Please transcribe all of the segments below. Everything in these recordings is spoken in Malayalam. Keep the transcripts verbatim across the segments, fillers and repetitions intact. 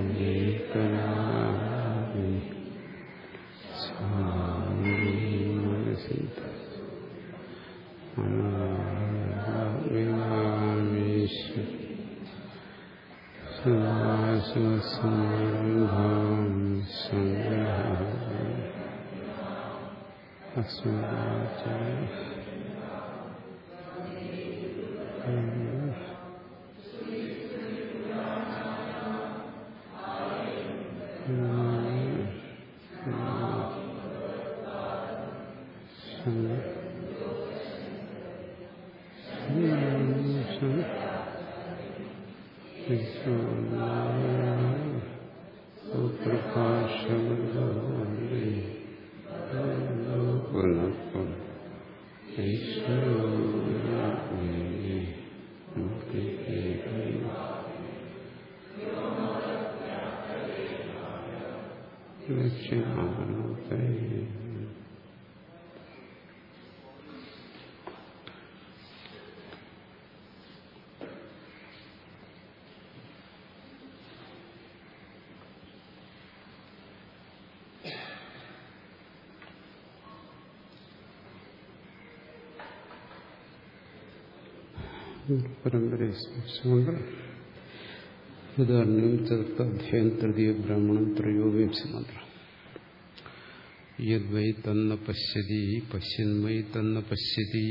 പരമ്പരയെ സ്മരിച്ചുകൊണ്ട് ഉദാഹരണം ചതുർത്ഥ അധ്യായം തൃതീയ ബ്രാഹ്മണം ത്രയോവിംശ മന്ത്രം. യദ്വൈ തന്ന പശ്യതി പശ്യന്മൈ തന്ന പശ്യതി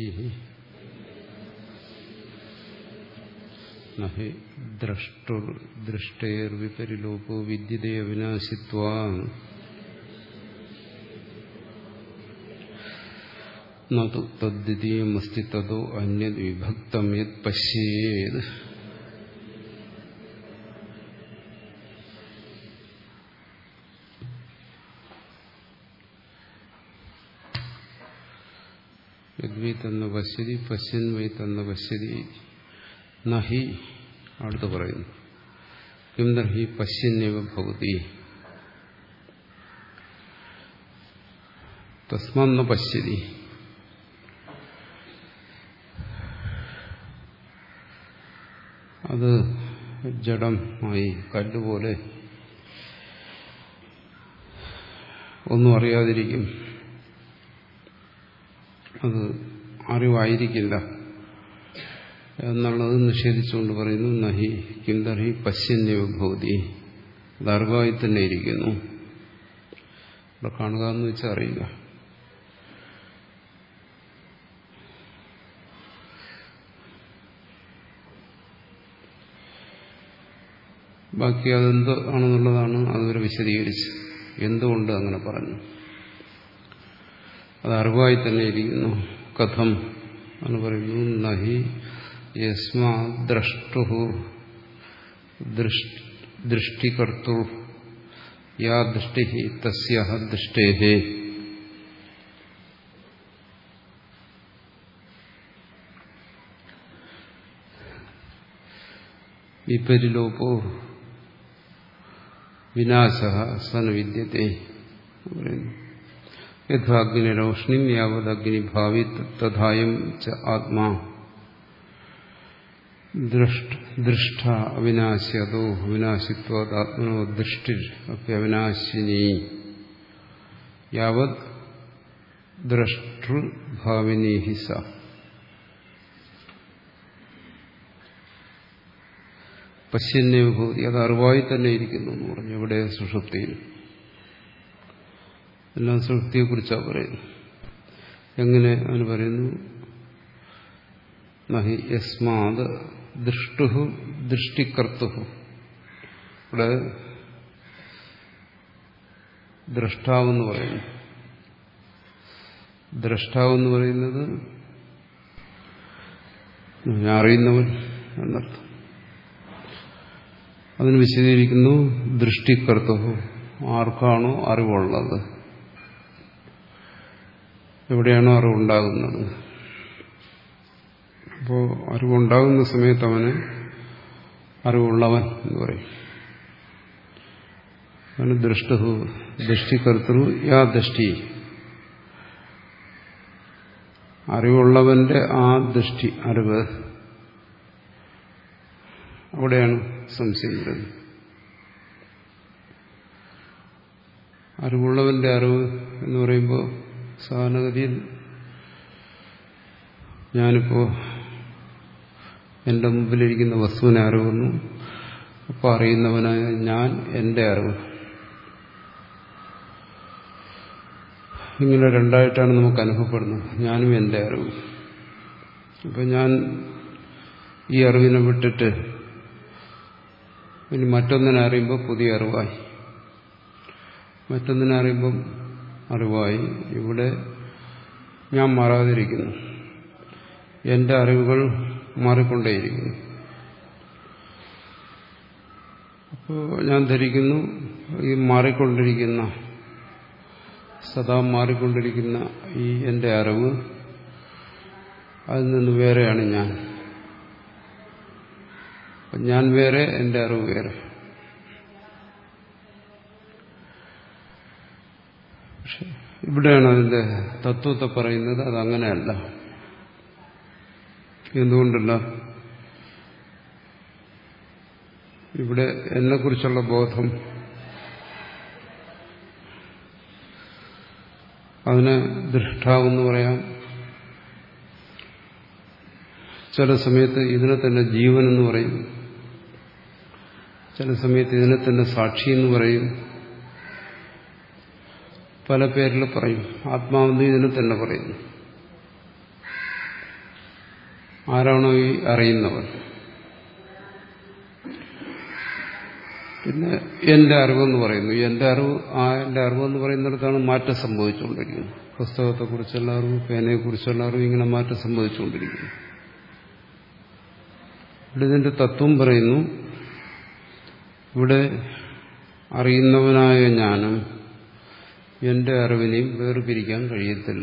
നഹി ദ്രഷ്ടുർ ദൃഷ്ടേർ വിപരിലോപോ വിദ്യതേ അവിനാശിത്വാം നതു തദ്ദ്വിതീയമസ്തി തതോ അന്യത് വിഭക്തം യത് പശ്യേത്. യദ്വൈ തന്ന പശ്യതി പശ്യൻ വൈ തന്ന പശ്യതി നഹി. അടുത്ത് പറയുന്നു കിം തർഹി പശ്യന്നേവ ഭവതി തസ്മാന്ന പശ്യതി. അത് ജഡമായി കല്ലുപോലെ ഒന്നും അറിയാതിരിക്കും, അത് അറിവായിരിക്കില്ല എന്നുള്ളത് നിഷേധിച്ചുകൊണ്ട് പറയുന്നു നഹി കിം തർഹി പശ്യന്യവ ഭവതി. അത് അറിവായി തന്നെ ഇരിക്കുന്നു. ഇവിടെ കാണുക എന്ന് വെച്ചാൽ അറിയുക. ബാക്കി അതെന്ത് ആണെന്നുള്ളതാണ് അതുവരെ വിശദീകരിച്ച് എന്തുകൊണ്ട് അങ്ങനെ പറഞ്ഞു. അത് അറിവായി തന്നെ ഇരിക്കുന്നു. കഥം എന്ന് പറയുന്നു നഹി യസ്മാ ദ്രഷ്ടു ദൃഷ്ടികർത്തൃ യാ ദൃഷ്ടി തസ്യ ദൃഷ്ടേഹേ വിപരിലോപോ വിനാശഃ സന വിദ്യത്തെ. യഥാഗ്നിരോഷ്ണിം യാവദഗ്നിഭാവി തഥായം ച ആത്മാ ദൃഷ്ട അവിനാശ്യതോ അവിനാശിത്വാദ് ആത്മനോ ദൃഷ്ടിർ അപ്യവിനാശിനി യാവത് ദ്രഷ്ടൃഭാവിനി ഹി സ. പശ്യന്യവ ഭൂതി. അത് അറിവായി തന്നെ ഇരിക്കുന്നു എന്ന് പറഞ്ഞു. ഇവിടെ സുഷുപ്തിയിൽ എല്ലാം സുഷുപ്തിയെക്കുറിച്ചാണ് പറയുന്നത്. എങ്ങനെ അവന് പറയുന്നു നഹി യസ്മാത് ദൃഷ്ടു ദൃഷ്ടികർത്തു. ഇവിടെ ദ്രഷ്ടാവെന്ന് പറയുന്നു. ദ്രഷ്ടാവെന്ന് പറയുന്നത് അറിയുന്നവൻ എന്നർത്ഥം. അതിന് വിശദീകരിക്കുന്നു ദൃഷ്ടികർത്തു. ആർക്കാണോ അറിവുള്ളത്, എവിടെയാണോ അറിവുണ്ടാകുന്നത്. അപ്പോൾ അറിവുണ്ടാകുന്ന സമയത്ത് അവന് അറിവുള്ളവൻ എന്ന് പറയും. അവന് ദൃഷ്ടു ദൃഷ്ടികർത്തൃ യാ ദൃഷ്ടി. അറിവുള്ളവന്റെ ആ ദൃഷ്ടി അറിവ്, അവിടെയാണ് സംശയം വരുന്നത്. അറിവുള്ളവന്റെ അറിവ് എന്ന് പറയുമ്പോൾ സാധാരണഗതിയിൽ ഞാനിപ്പോൾ എൻ്റെ മുമ്പിലിരിക്കുന്ന വസ്തുവിനെ അറിവുന്നു. അപ്പോൾ അറിയുന്നവനായ ഞാൻ എൻ്റെ അറിവ്, ഇങ്ങനെ രണ്ടായിട്ടാണ് നമുക്ക് അനുഭവപ്പെടുന്നത്. ഞാനും എൻ്റെ അറിവും. അപ്പം ഞാൻ ഈ അറിവിനെ വിട്ടിട്ട് ഇനി മറ്റൊന്നിനെ അറിയുമ്പോൾ പുതിയ അറിവായി, മറ്റൊന്നിനെ അറിയുമ്പം അറിവായി. ഇവിടെ ഞാൻ മാറാതിരിക്കുന്നു, എൻ്റെ അറിവുകൾ മാറിക്കൊണ്ടേയിരിക്കുന്നു. അപ്പോൾ ഞാൻ ധരിക്കുന്നു ഈ മാറിക്കൊണ്ടിരിക്കുന്ന, സദാ മാറിക്കൊണ്ടിരിക്കുന്ന ഈ എൻ്റെ അറിവ്, അതിൽ നിന്ന് വേറെയാണ് ഞാൻ. ഞാൻ വേറെ, എൻ്റെ അറിവ് വേറെ. പക്ഷെ ഇവിടെയാണ് അതിൻ്റെ തത്വത്തെ പറയുന്നത്. അതങ്ങനെയല്ല. എന്തുകൊണ്ടല്ല? ഇവിടെ എന്നെക്കുറിച്ചുള്ള ബോധം, അതിന് ദൃഷ്ടാവെന്ന് പറയാം. ചില സമയത്ത് ഇതിനെ തന്നെ ജീവൻ എന്ന് പറയും, ചില സമയത്ത് ഇതിനെ തന്നെ സാക്ഷി എന്ന് പറയും, പല പേരിൽ പറയും. ആത്മാവെന്ന് ഇതിനെ തന്നെ പറയുന്നു. ആരാണോ ഈ അറിയുന്നവർ. പിന്നെ എന്റെ അറിവെന്ന് പറയുന്നു. എന്റെ അറിവ്, ആ എന്റെ അറിവെന്ന് പറയുന്നിടത്താണ് മാറ്റം സംഭവിച്ചുകൊണ്ടിരിക്കുന്നത്. പുസ്തകത്തെക്കുറിച്ചുള്ള അറിവ്, പേനയെക്കുറിച്ചുള്ള അറിവ്, ഇങ്ങനെ മാറ്റം സംഭവിച്ചുകൊണ്ടിരിക്കുന്നു. ഇവിടെ ഇതിന്റെ തത്വം പറയുന്നു. ഇവിടെ അറിയുന്നവനായ ഞാനും എന്റെ അറിവിനെയും വേർപിരിക്കാൻ കഴിയത്തില്ല.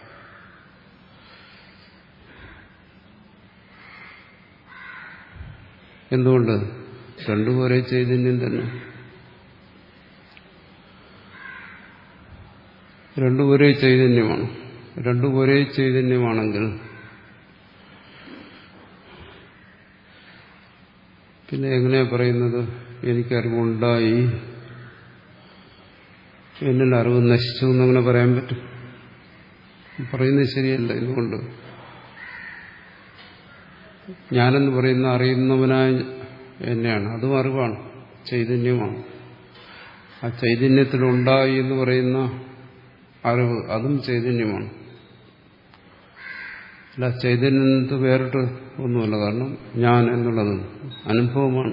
എന്തുകൊണ്ട്? രണ്ടും ഒരേ ചൈതന്യം തന്നെ. രണ്ടും ഒരേ ചൈതന്യമാണ്. രണ്ടും ഒരേ ചൈതന്യമാണെങ്കിൽ പിന്നെ എങ്ങനെയാ പറയുന്നത് എനിക്കറിവുണ്ടായി, എന്നിൽ അറിവ് നശിച്ചു എന്നങ്ങനെ പറയാൻ പറ്റും? പറയുന്നത് ശരിയല്ല. ഇതുകൊണ്ട് ഞാനെന്ന് പറയുന്ന അറിയുന്നവനായ എന്നെയാണ്, അതും അറിവാണ്, ചൈതന്യമാണ്. ആ ചൈതന്യത്തിലുണ്ടായി എന്ന് പറയുന്ന അറിവ്, അതും ചൈതന്യമാണ്. അല്ല, ചൈതന്യത്ത് വേറിട്ട് ഒന്നുമല്ല. കാരണം ഞാൻ എന്നുള്ളത് അനുഭവമാണ്.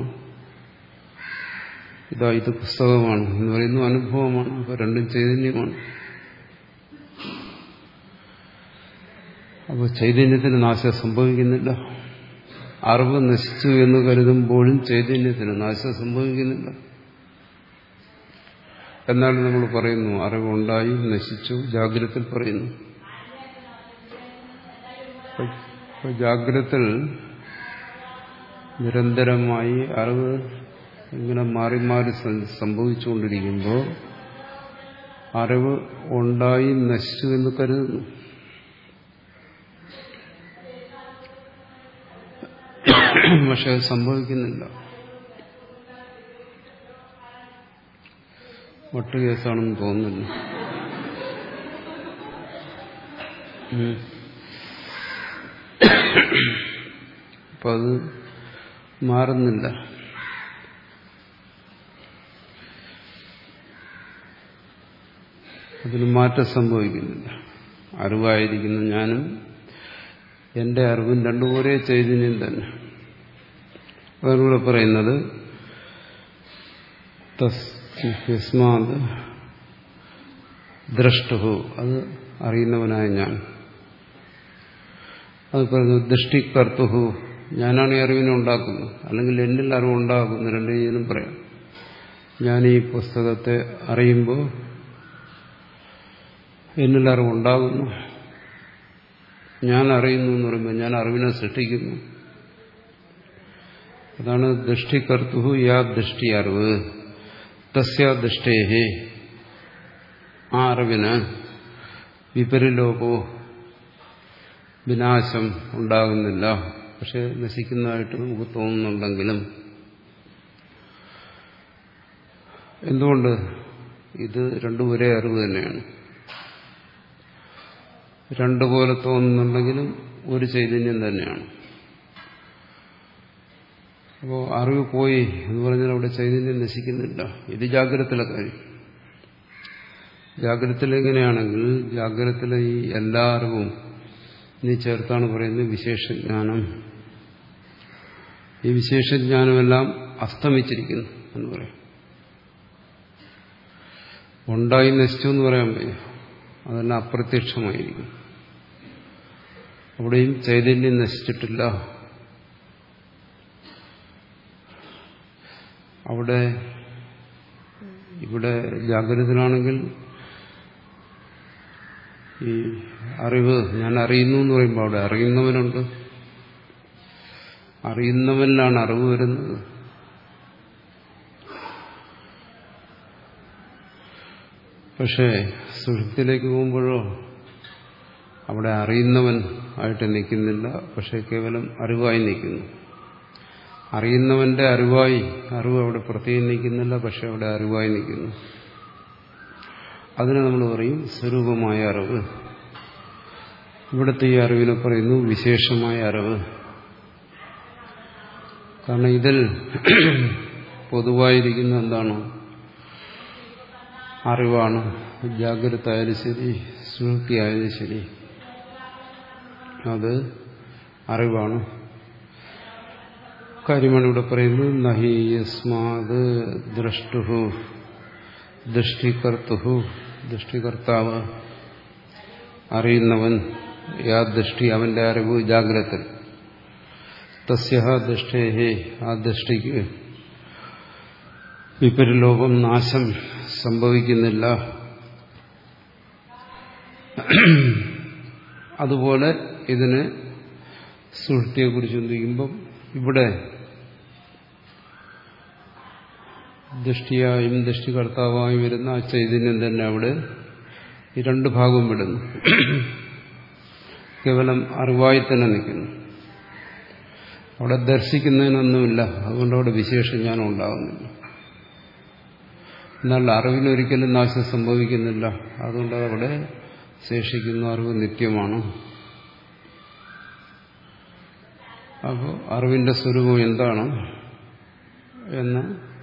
ഇതാ ഇത് പുസ്തകമാണ് എന്ന് പറയുന്ന അനുഭവമാണ്. അപ്പോൾ രണ്ടും ചൈതന്യമാണ്. അപ്പോൾ ചൈതന്യത്തിന് നാശം സംഭവിക്കുന്നില്ല. അറിവ് നശിച്ചു എന്ന് കരുതുമ്പോഴും ചൈതന്യത്തിന് നാശം സംഭവിക്കുന്നില്ല. എന്നാലും നമ്മൾ പറയുന്നു അറിവുണ്ടായി, നശിച്ചു. ജാഗ്രതയിൽ പറയുന്നു. ജാഗ്രതയിൽ നിരന്തരമായി അറിവ് ഇങ്ങനെ മാറി മാറി സംഭവിച്ചുകൊണ്ടിരിക്കുമ്പോൾ അറിവ് ഉണ്ടായി നശിച്ചു എന്ന് കരുതുന്നു. പക്ഷെ അത് സംഭവിക്കുന്നില്ല. മറ്റു കേസാണെന്ന് തോന്നുന്നില്ല. അപ്പൊ അത് മാറുന്നില്ല. അതിന് മാറ്റം സംഭവിക്കുന്നില്ല. അറിവായിരിക്കുന്ന ഞാനും എന്റെ അറിവും രണ്ടും ഒരേ ചൈതന്യം തന്നെ. അതിലൂടെ പറയുന്നത് തസ്മാത് ദ്രഷ്ടു, അത് അറിയുന്നവനായ ഞാൻ. അത് പറയുന്നു ദൃഷ്ടികർത്തുഹു, ഞാനാണ് ഈ അറിവിനെ ഉണ്ടാക്കുന്നത്. അല്ലെങ്കിൽ എന്നിൽ അറിവുണ്ടാക്കുന്നു. രണ്ടു രീതിയിലും പറയാം. ഞാൻ ഈ പുസ്തകത്തെ അറിയുമ്പോൾ എന്നിൽ അറിവുണ്ടാകുന്നു. ഞാൻ അറിയുന്നു എന്ന് പറയുമ്പോൾ ഞാൻ അറിവിനെ സൃഷ്ടിക്കുന്നു. അതാണ് ദൃഷ്ടികർത്തുഹു യാ ദൃഷ്ടി അറിവ്. തസ്യാ ദൃഷ്ടേഹി, ആ അറിവിന് വിപരിലോപോ, വിനാശം ഉണ്ടാകുന്നില്ല. പക്ഷെ നശിക്കുന്നതായിട്ട് നമുക്ക് തോന്നുന്നുണ്ടെങ്കിലും എന്തുകൊണ്ട് ഇത് രണ്ടും ഒരേ അറിവ് തന്നെയാണ്. രണ്ടുപോലെ തോന്നുന്നുണ്ടെങ്കിലും ഒരു ചൈതന്യം തന്നെയാണ്. അപ്പോൾ അറിവ് പോയി എന്ന് പറഞ്ഞാൽ അവിടെ ചൈതന്യം നശിക്കുന്നില്ല. ഇത് ജാഗ്രതയിലെ കാര്യം. ജാഗ്രതയിലെങ്ങനെയാണെങ്കിൽ ജാഗ്രതയിലെ ഈ എല്ലാ അറിവും നീ ചേർത്താണ് പറയുന്നത് വിശേഷജ്ഞാനം. ഈ വിശേഷജ്ഞാനമെല്ലാം അസ്തമിച്ചിരിക്കുന്നു എന്ന് പറയാം. ഉണ്ടായി നശിച്ചു എന്ന് പറയാൻ വയ്യ. അതെല്ലാം അപ്രത്യക്ഷമായിരിക്കും. അവിടെയും ചൈതന്യം നശിച്ചിട്ടില്ല. അവിടെ ഇവിടെ ജാഗ്രതയിലാണെങ്കിൽ ഈ അറിവ് ഞാൻ അറിയുന്നു എന്ന് പറയുമ്പോൾ അവിടെ അറിയുന്നവനുണ്ട്. അറിയുന്നവനിലാണ് അറിവ് വരുന്നത്. പക്ഷേ സുഷുപ്തിയിലേക്ക് പോകുമ്പോഴോ അവിടെ അറിയുന്നവൻ ആയിട്ട് നിൽക്കുന്നില്ല. പക്ഷെ കേവലം അറിവായി നിൽക്കുന്നു. അറിയുന്നവന്റെ അറിവായി അറിവ് അവിടെ പ്രത്യേകം നിൽക്കുന്നില്ല. പക്ഷെ അവിടെ അറിവായി നിൽക്കുന്നു. അതിനെ നമ്മൾ പറയും സ്വരൂപമായ അറിവ്. ഇവിടുത്തെ ഈ അറിവിനെ പറയുന്നു വിശേഷമായ അറിവ്. കാരണം ഇതിൽ പൊതുവായിരിക്കുന്ന എന്താണ്? അറിവാണ്. ജാഗ്രത ആയാലും ശരി സുഷുപ്തി ആയാലും ശരി അത് അറിവാണ്. കാര്യമാണ് ഇവിടെ പറയുന്നത്. നഹി യസ്മാത് ദ്രഷ്ടുഹു ദൃഷ്ടികർത്തുഹു. ദൃഷ്ടികർത്താവ് അറിയുന്നവൻ. യാ ദൃഷ്ടി അവന്റെ അറിവ് ജാഗ്രത. തസ്യഹ ദൃഷ്ടേഹേ ആ ദൃഷ്ടിക്ക് വിപരിലോകം നാശം സംഭവിക്കുന്നില്ല. അതുപോലെ ഇതിന് സുഷുപ്തിയെക്കുറിച്ച് ചിന്തിക്കുമ്പം ഇവിടെ ദൃഷ്ടിയായും ദൃഷ്ടികർത്താവായും വരുന്ന ആ ചൈതന്യം തന്നെ അവിടെ ഈ രണ്ട് ഭാഗവും വിടുന്നു. കേവലം അറിവായി തന്നെ നിൽക്കുന്നു. അവിടെ ദർശിക്കുന്നതിനൊന്നുമില്ല. അതുകൊണ്ട് അവിടെ വിശേഷജ്ഞാനം ഉണ്ടാകുന്നില്ല. എന്നാൽ അറിവിനൊരിക്കലും നാശം സംഭവിക്കുന്നില്ല. അതുകൊണ്ട് അവിടെ ശേഷിക്കുന്ന അറിവ് നിത്യമാണ്. അപ്പോൾ അറിവിന്റെ സ്വരൂപം എന്താണ് എന്ന്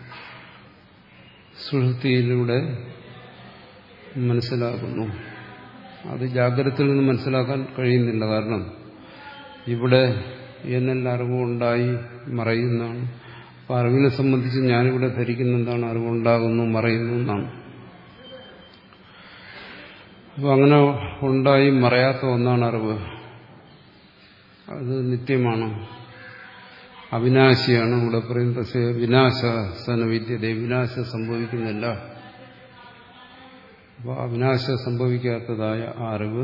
സുഷുപ്തിയിലൂടെ മനസ്സിലാക്കുന്നു. അത് ജാഗ്രതയിൽ നിന്ന് മനസ്സിലാക്കാൻ കഴിയുന്നില്ല. കാരണം ഇവിടെ എന്നെല്ലാം അറിവുണ്ടായി മറയുന്നതാണ്. അപ്പോൾ അറിവിനെ സംബന്ധിച്ച് ഞാനിവിടെ ധരിക്കുന്ന എന്താണ്? അറിവുണ്ടാകുന്നു മറയുന്നു എന്നാണ്. അപ്പോൾ അങ്ങനെ ഉണ്ടായി മറയാത്ത ഒന്നാണ് അറിവ്. അത് നിത്യമാണ്, അവിനാശിയാണ്. ഇവിടെ പറയുന്നത് വിനാശ സനവിദ്യത. വിനാശം സംഭവിക്കുന്നില്ല. അപ്പോൾ അവിനാശം സംഭവിക്കാത്തതായ ആ അറിവ്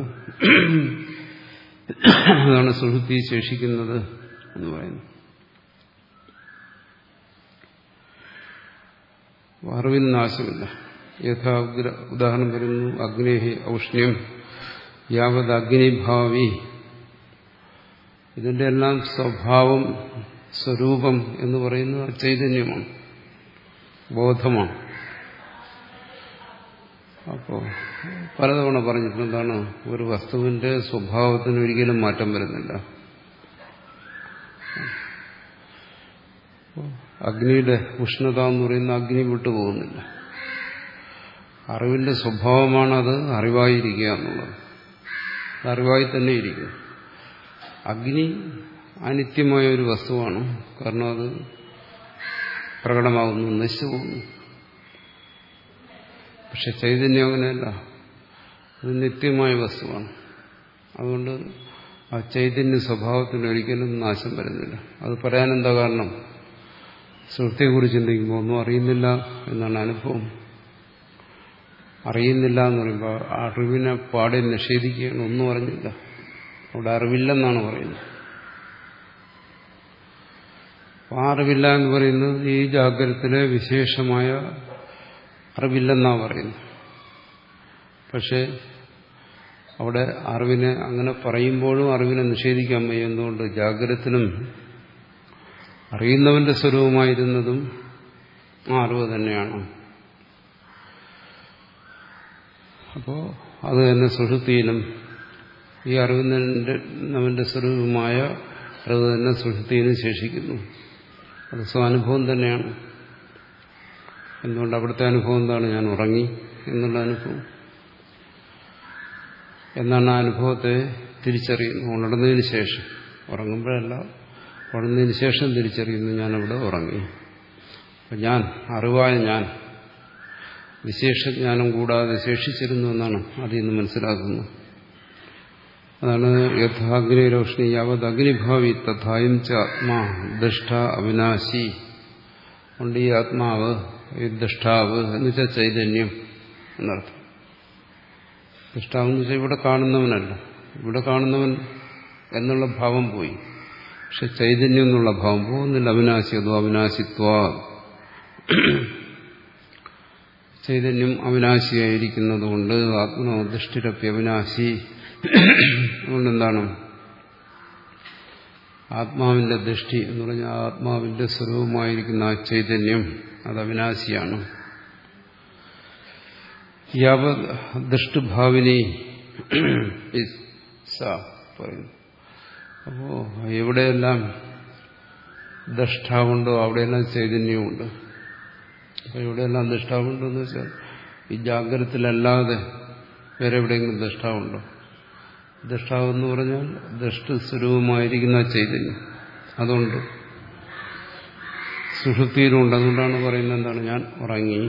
അതാണ് സുഷുപ്തി ശേഷിക്കുന്നത് എന്ന് പറയുന്നു. അറിവിന് നാശമില്ല. യഥാ ഉദാഹരണം വരുന്നു അഗ്നേഹി ഔഷ്ണ്യം യാവത് അഗ്നിഭാവി. ഇതിന്റെ എല്ലാം സ്വഭാവം സ്വരൂപം എന്ന് പറയുന്നത് ചൈതന്യമാണ്, ബോധമാണ്. അപ്പോൾ പലതവണ പറഞ്ഞിട്ടുണ്ട് എന്താണ്? ഒരു വസ്തുവിന്റെ സ്വഭാവത്തിന് ഒരിക്കലും മാറ്റം വരുന്നില്ല. അഗ്നിയുടെ ഉഷ്ണത എന്ന് പറയുന്ന അഗ്നി വിട്ടുപോകുന്നില്ല. അറിവിന്റെ സ്വഭാവമാണത് അറിവായിരിക്കുക എന്നുള്ളത്. അറിവായി തന്നെ ഇരിക്കുന്നു. അഗ്നി അനിത്യമായ ഒരു വസ്തുവാണ്. കാരണം അത് പ്രകടമാകുന്നു, നശിച്ചു പോകുന്നു. പക്ഷെ ചൈതന്യം അങ്ങനെയല്ല. അത് നിത്യമായ വസ്തുവാണ്. അതുകൊണ്ട് ആ ചൈതന്യ സ്വഭാവത്തിന് ഒരിക്കലും നാശം വരുന്നില്ല. അത് പറയാനെന്താ കാരണം? സുഷുപ്തിയെക്കുറിച്ച് ചിന്തിക്കുമ്പോൾ ഒന്നും അറിയുന്നില്ല എന്നാണ് അനുഭവം. അറിയുന്നില്ല എന്ന് പറയുമ്പോൾ അറിവിനെ പാടെ നിഷേധിക്കുകയാണ്. ഒന്നും അറിഞ്ഞില്ല, അവിടെ അറിവില്ലെന്നാണ് പറയുന്നത്. ആ അറിവില്ല എന്ന് പറയുന്നത് ഈ ജാഗ്രതത്തിലെ വിശേഷമായ അറിവില്ലെന്നാണ് പറയുന്നത്. പക്ഷെ അവിടെ അറിവിനെ അങ്ങനെ പറയുമ്പോഴും അറിവിനെ നിഷേധിക്കാൻ വയ്യ. എന്തുകൊണ്ട്? ജാഗ്രതത്തിനും അറിയുന്നവന്റെ സ്വരൂപമായിരുന്നതും ആ അറിവ് തന്നെയാണ്. അപ്പോൾ അത് തന്നെ സുഷുപ്തിയിലും ഈ അറിവിന്റെ അവന്റെ സ്വരൂപമായ അറിവ് തന്നെ സുഷുപ്തിയിലും ശേഷിക്കുന്നു. അത് സ്വാനുഭവം തന്നെയാണ്. എന്തുകൊണ്ട് അവിടുത്തെ അനുഭവം എന്താണ്? ഞാൻ ഉറങ്ങി എന്നുള്ള അനുഭവം. എന്നാണ് ആ അനുഭവത്തെ തിരിച്ചറിയുന്നു ഉണർന്നതിന് ശേഷം. ഉറങ്ങുമ്പോഴല്ല, ഉണർന്നതിന് ശേഷം തിരിച്ചറിയുന്നു ഞാനവിടെ ഉറങ്ങി. അപ്പം ഞാൻ, അറിവായ ഞാൻ വിശേഷജ്ഞാനം കൂടാതെ ശേഷിച്ചിരുന്നു എന്നാണ് അതിൽ നിന്ന് മനസ്സിലാക്കുന്നത്. അതാണ് യഥാഗ്നി രോഷ്ണി യാവത് അഗ്നിഭാവി തഥായും ച ആത്മാ ദൃഷ്ട അവിനാശി. കൊണ്ട് ഈ ആത്മാവ്, ഈ ദൃഷ്ടാവ് എന്ന് വെച്ചാൽ ചൈതന്യം എന്നർത്ഥം. ദൃഷ്ടാവ് എന്ന് വെച്ചാൽ ഇവിടെ കാണുന്നവനല്ല, ഇവിടെ കാണുന്നവൻ എന്നുള്ള ഭാവം പോയി. പക്ഷെ ചൈതന്യം എന്നുള്ള ഭാവം പോകുന്നില്ല. അവിനാശി, അതോ അവിനാശിത്വ. ചൈതന്യം അവിനാശിയായിരിക്കുന്നത് കൊണ്ട് ആത്മനോ ദൃഷ്ടിരപ്പി അവിനാശി. അതുകൊണ്ടെന്താണ് ആത്മാവിന്റെ ദൃഷ്ടി എന്ന് പറഞ്ഞാൽ ആത്മാവിന്റെ സ്വരൂപമായിരിക്കുന്ന ആ ചൈതന്യം അത് അവിനാശിയാണ്. യാവത് ദൃഷ്ടുഭാവിനി പറയുന്നു. അപ്പോ എവിടെയെല്ലാം ദൃഷ്ടാവുണ്ടോ അവിടെയെല്ലാം ചൈതന്യമുണ്ട്. അപ്പൊ എവിടെയെല്ലാം ദൃഷ്ടാവുണ്ടോ എന്ന് വെച്ചാൽ ഈ ജാഗ്രതത്തിലല്ലാതെ വേറെ എവിടെയെങ്കിലും ദൃഷ്ടാവുണ്ടോ? ദൃഷ്ടാവെന്ന് പറഞ്ഞാൽ ദൃഷ്ട സ്വരൂപമായിരിക്കുന്ന ചൈതന്യം അതുകൊണ്ട് സുഷുപ്തിയിലുണ്ട്. അതുകൊണ്ടാണ് പറയുന്നത് എന്താണ്? ഞാൻ ഉറങ്ങി.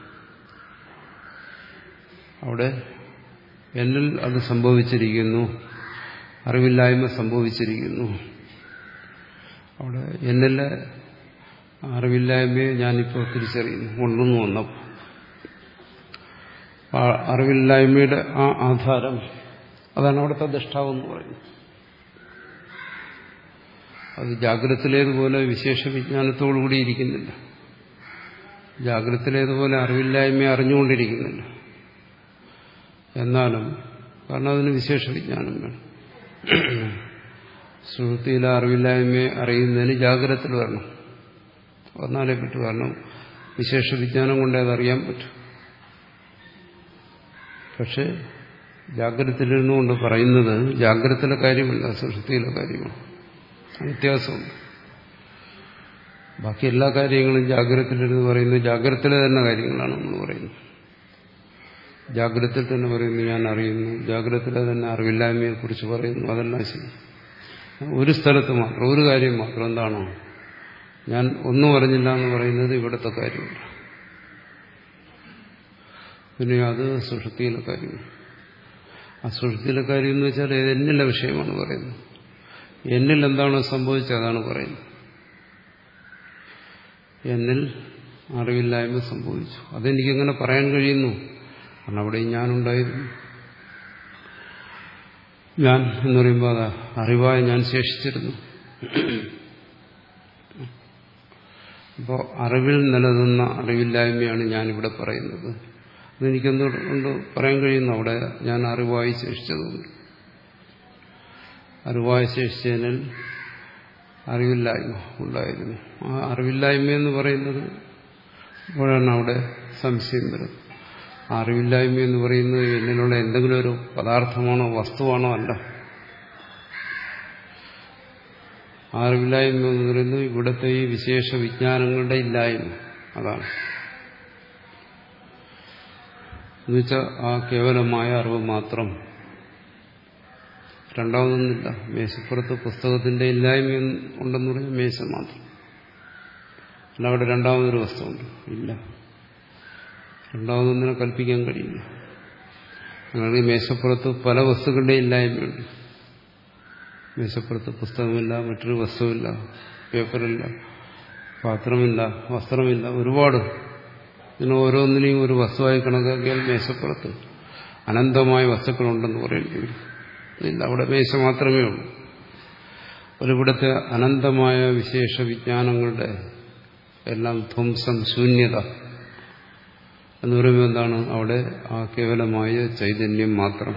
അവിടെ എന്നിൽ അത് സംഭവിച്ചിരിക്കുന്നു, അറിവില്ലായ്മ സംഭവിച്ചിരിക്കുന്നു. അവിടെ എന്നിലെ അറിവില്ലായ്മയെ ഞാനിപ്പോൾ തിരിച്ചറിയുന്നു ഉണർന്നു വന്നപ്പോൾ. ആ അറിവില്ലായ്മയുടെ ആ ആധാരം അതാണ് അവിടുത്തെ ദൃഷ്ടാവെന്ന് പറയുന്നത്. അത് ജാഗ്രതത്തിലേതുപോലെ വിശേഷ വിജ്ഞാനത്തോടുകൂടി ഇരിക്കുന്നില്ല, ജാഗ്രതത്തിലേതുപോലെ അറിവില്ലായ്മയെ അറിഞ്ഞുകൊണ്ടിരിക്കുന്നില്ല. എന്നാലും കാരണം അതിന് വിശേഷ വിജ്ഞാനം വേണം. സുഹൃത്തിയിലെ അറിവില്ലായ്മയെ അറിയുന്നതിന് ജാഗ്രതത്തിൽ വരണം, വന്നാലേ പറ്റൂ. കാരണം വിശേഷ വിജ്ഞാനം കൊണ്ടേ അതറിയാൻ പറ്റും. പക്ഷെ ജാഗ്രതത്തിലിരുന്നുകൊണ്ട് പറയുന്നത് ജാഗ്രതയിലെ കാര്യമല്ല, സുഷുപ്തിയിലെ കാര്യമാണ്. വ്യത്യാസമുണ്ട്. ബാക്കി എല്ലാ കാര്യങ്ങളും ജാഗ്രതത്തിലിരുന്ന് പറയുന്നത് ജാഗ്രതയിലെ തന്നെ കാര്യങ്ങളാണ് നമ്മൾ പറയുന്നത്. ജാഗ്രതയിൽ തന്നെ പറയുന്നു ഞാൻ അറിയുന്നു, ജാഗ്രതയിലെ തന്നെ അറിവില്ലായ്മയെക്കുറിച്ച് പറയുന്നു. അതെല്ലാം ശരി. ഒരു സ്ഥലത്ത് മാത്രം, ഒരു കാര്യം മാത്രം എന്താണോ ഞാൻ ഒന്നും അറിഞ്ഞില്ല എന്ന് പറയുന്നത് ഇവിടുത്തെ കാര്യമില്ല. പിന്നെ അത് സുഷുപ്തിയിലെ കാര്യമാണ്. ആ സുഷുപ്തിയിലെ കാര്യം എന്ന് വെച്ചാൽ എന്നിലെ വിഷയമാണ് പറയുന്നത്. എന്നിൽ എന്താണോ സംഭവിച്ചത് അതാണ് പറയുന്നത്. എന്നിൽ അറിവില്ലായ്മ സംഭവിച്ചു. അതെനിക്കെങ്ങനെ പറയാൻ കഴിയുന്നു? കാരണം അവിടെ ഞാനുണ്ടായിരുന്നു. ഞാൻ എന്ന് പറയുമ്പോൾ അതാ അറിവായി ഞാൻ ശേഷിച്ചിരുന്നു. അപ്പോൾ അറിവിൽ നിലനിന്ന അറിവില്ലായ്മയാണ് ഞാനിവിടെ പറയുന്നത്. അതെനിക്കെന്തുകൊണ്ട് പറയാൻ കഴിയുന്നു? അവിടെ ഞാൻ അറിവായി ശേഷിച്ചതുകൊണ്ട്. അറിവായി ശേഷിച്ചതിനാൽ അറിവില്ലായ്മ ഉണ്ടായിരുന്നു. ആ അറിവില്ലായ്മയെന്ന് പറയുന്നത് അപ്പോഴാണ് അവിടെ സംശയം വരുന്നത്. ആ അറിവില്ലായ്മ എന്ന് പറയുന്നത് എന്നിലുള്ള എന്തെങ്കിലും ഒരു പദാർത്ഥമാണോ വസ്തുവാണോ? അല്ല. ആ അറിവില്ലായ്മ എന്ന് പറയുന്നത് ഇവിടുത്തെ ഈ വിശേഷ വിജ്ഞാനങ്ങളുടെ ഇല്ലായ്മ. അതാണ് എന്നുവെച്ചാൽ ആ കേവലമായ അറിവ് മാത്രം, രണ്ടാമതൊന്നുമില്ല. മേശപ്പുറത്ത് പുസ്തകത്തിന്റെ ഇല്ലായ്മ ഉണ്ടെന്ന് പറഞ്ഞാൽ മേശ മാത്രം അല്ല, അവിടെ രണ്ടാമതൊരു വസ്തുണ്ട് ഇല്ല. രണ്ടാമതൊന്നിനെ കൽപ്പിക്കാൻ കഴിയില്ല. അങ്ങനെ മേശപ്പുറത്ത് പല വസ്തുക്കളുടെ ഇല്ലായ്മയുണ്ട്. മേശപ്പുറത്ത് പുസ്തകമില്ല, മറ്റൊരു വസ്തുവില്ല, പേപ്പറില്ല, പാത്രമില്ല, വസ്ത്രമില്ല, ഒരുപാട്. ഇതിന് ഓരോന്നിനെയും ഒരു വസ്തുവായി കണക്കാക്കിയാൽ മേശപ്പുറത്ത് അനന്തമായ വസ്തുക്കളുണ്ടെന്ന് പറയേണ്ടി വരും. ഇല്ല, അവിടെ മേശ മാത്രമേ ഉള്ളൂ. ഒരിവിടുത്തെ അനന്തമായ വിശേഷ വിജ്ഞാനങ്ങളുടെ എല്ലാം ധ്വംസം, ശൂന്യത എന്ന് പറയുമ്പോൾ എന്താണ്? അവിടെ ആ കേവലമായ ചൈതന്യം മാത്രം.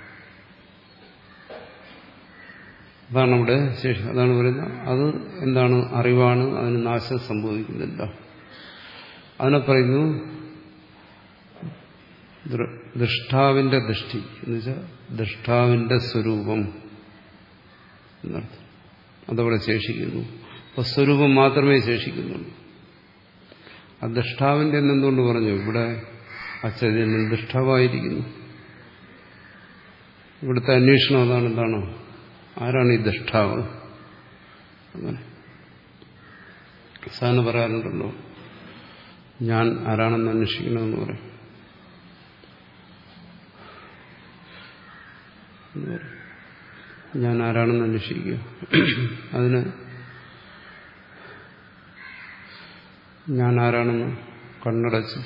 അതാണ് അവിടെ ശേഷം. അതാണ് പറയുന്നത്. അത് എന്താണ്? അറിവാണ്. അതിന് നാശം സംഭവിക്കുന്നില്ല. അതിനെ പറയുന്നു ദൃഷ്ടാവിന്റെ ദൃഷ്ടി എന്ന് വെച്ചാൽ ദൃഷ്ടാവിന്റെ സ്വരൂപം എന്നർത്ഥം. അതവിടെ ശേഷിക്കുന്നു. അപ്പൊ സ്വരൂപം മാത്രമേ ശേഷിക്കുന്നുള്ളൂ. ആ ദൃഷ്ടാവിന്റെ എന്തുകൊണ്ട് പറഞ്ഞു? ഇവിടെ ആ ചൈതന്യം ദൃഷ്ടാവായിരിക്കുന്നു. ഇവിടുത്തെ അന്വേഷണം അതാണ്. എന്താണ്? ആരാണ് ഈ ദൃഷ്ടാവ്? അങ്ങനെ സാധാരണ പറയാറുണ്ടല്ലോ, ഞാൻ ആരാണെന്ന് അന്വേഷിക്കണമെന്ന് പറയും. ഞാൻ ആരാണെന്ന് അന്വേഷിക്കുക. അതിന് ഞാൻ ആരാണെന്ന് കണ്ണടച്ച്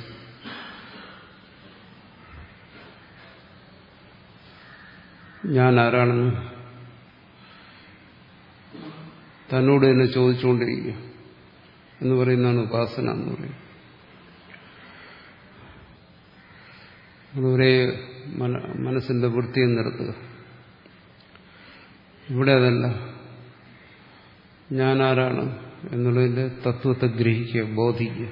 ഞാൻ ആരാണെന്ന് തന്നോട് തന്നെ ചോദിച്ചുകൊണ്ടിരിക്കുക എന്ന് പറയുന്നതാണ് ഉപാസന എന്ന് പറയും. ഒരേ മനസ്സിന്റെ വൃത്തിയെ നിർത്തുക. ഇവിടെ അതല്ല. ഞാൻ ആരാണ് എന്നുള്ളതിന്റെ തത്വത്തെ ഗ്രഹിക്കുക, ബോധിക്കുക.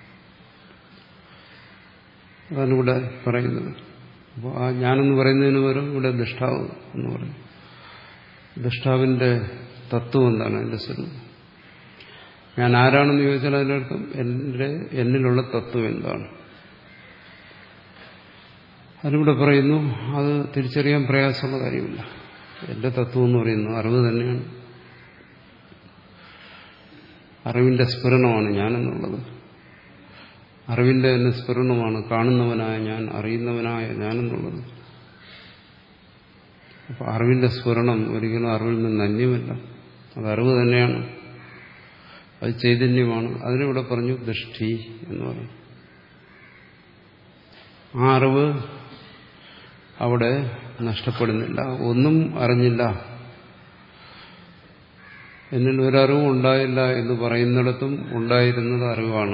അതാണ് ഇവിടെ പറയുന്നത്. അപ്പോൾ ആ ഞാനെന്ന് പറയുന്നതിന് പകരം ഇവിടെ ദൃഷ്ടാവ് എന്ന് പറയും. ദൃഷ്ടാവിന്റെ തത്വം എന്താണ്? എന്റെ സ്വരൂപം. ഞാൻ ആരാണെന്ന് ചോദിച്ചാൽ അതിനർത്ഥം എന്റെ എന്നിലുള്ള തത്വം എന്താണ്? അതിലൂടെ പറയുന്നു അത് തിരിച്ചറിയാൻ പ്രയാസമുള്ള കാര്യമില്ല. എന്റെ തത്വം എന്ന് പറയുന്നു അറിവ് തന്നെയാണ്. അറിവിന്റെ സ്ഫുരണമാണ് ഞാനെന്നുള്ളത്. അറിവിന്റെ തന്നെ സ്ഫുരണമാണ് കാണുന്നവനായ ഞാൻ, അറിയുന്നവനായ ഞാനെന്നുള്ളത്. അപ്പൊ അറിവിന്റെ സ്ഫുരണം ഒരിക്കലും അറിവിൽ നിന്ന് അന്യമല്ല. അത് അറിവ് തന്നെയാണ്. അത് ചൈതന്യമാണ്. അതിനിവിടെ പറഞ്ഞു ദൃഷ്ടി എന്ന് പറയും. ആ അറിവ് അവിടെ നഷ്ടപ്പെടുന്നില്ല. ഒന്നും അറിഞ്ഞില്ല, എന്നിൽ ഒരറിവും ഉണ്ടായില്ല എന്ന് പറയുന്നിടത്തും ഉണ്ടായിരുന്നത് അറിവാണ്.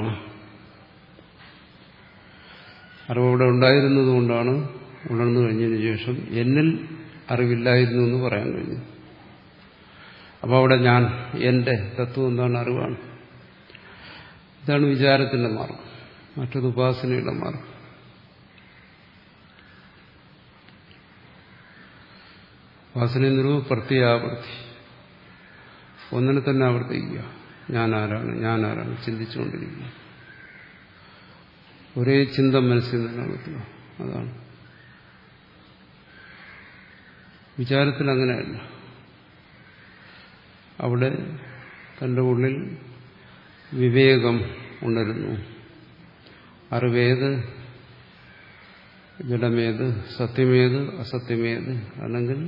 അറിവവിടെ ഉണ്ടായിരുന്നതുകൊണ്ടാണ് ഉണർന്നു കഴിഞ്ഞതിന് ശേഷം എന്നിൽ അറിവില്ലായിരുന്നു എന്ന് പറയാൻ കഴിഞ്ഞു. അപ്പോൾ അവിടെ ഞാൻ, എന്റെ തത്വം എന്താണ്? അറിവാണ്. ഇതാണ് വിചാരത്തിന്റെ മാർഗം. മറ്റൊരു ഉപാസനയുടെ മാർഗം. ഉപാസന എന്നൊരു പ്രത്യാവർത്തി, ഒന്നിനെ തന്നെ ആവർത്തിക്കുക. ഞാൻ ആരാണ്, ഞാൻ ആരാണ് ചിന്തിച്ചുകൊണ്ടിരിക്കുക. ഒരേ ചിന്ത മനസ്സിൽ നിലനിർത്തുക. അതാണ് വിചാരത്തിൽ. അങ്ങനെയല്ല. അവിടെ തന്റെ ഉള്ളിൽ വിവേകം ഉണരുന്നു. അറിവേത്, ജഡമേത്, സത്യമേത്, അസത്യമേത്, അല്ലെങ്കിൽ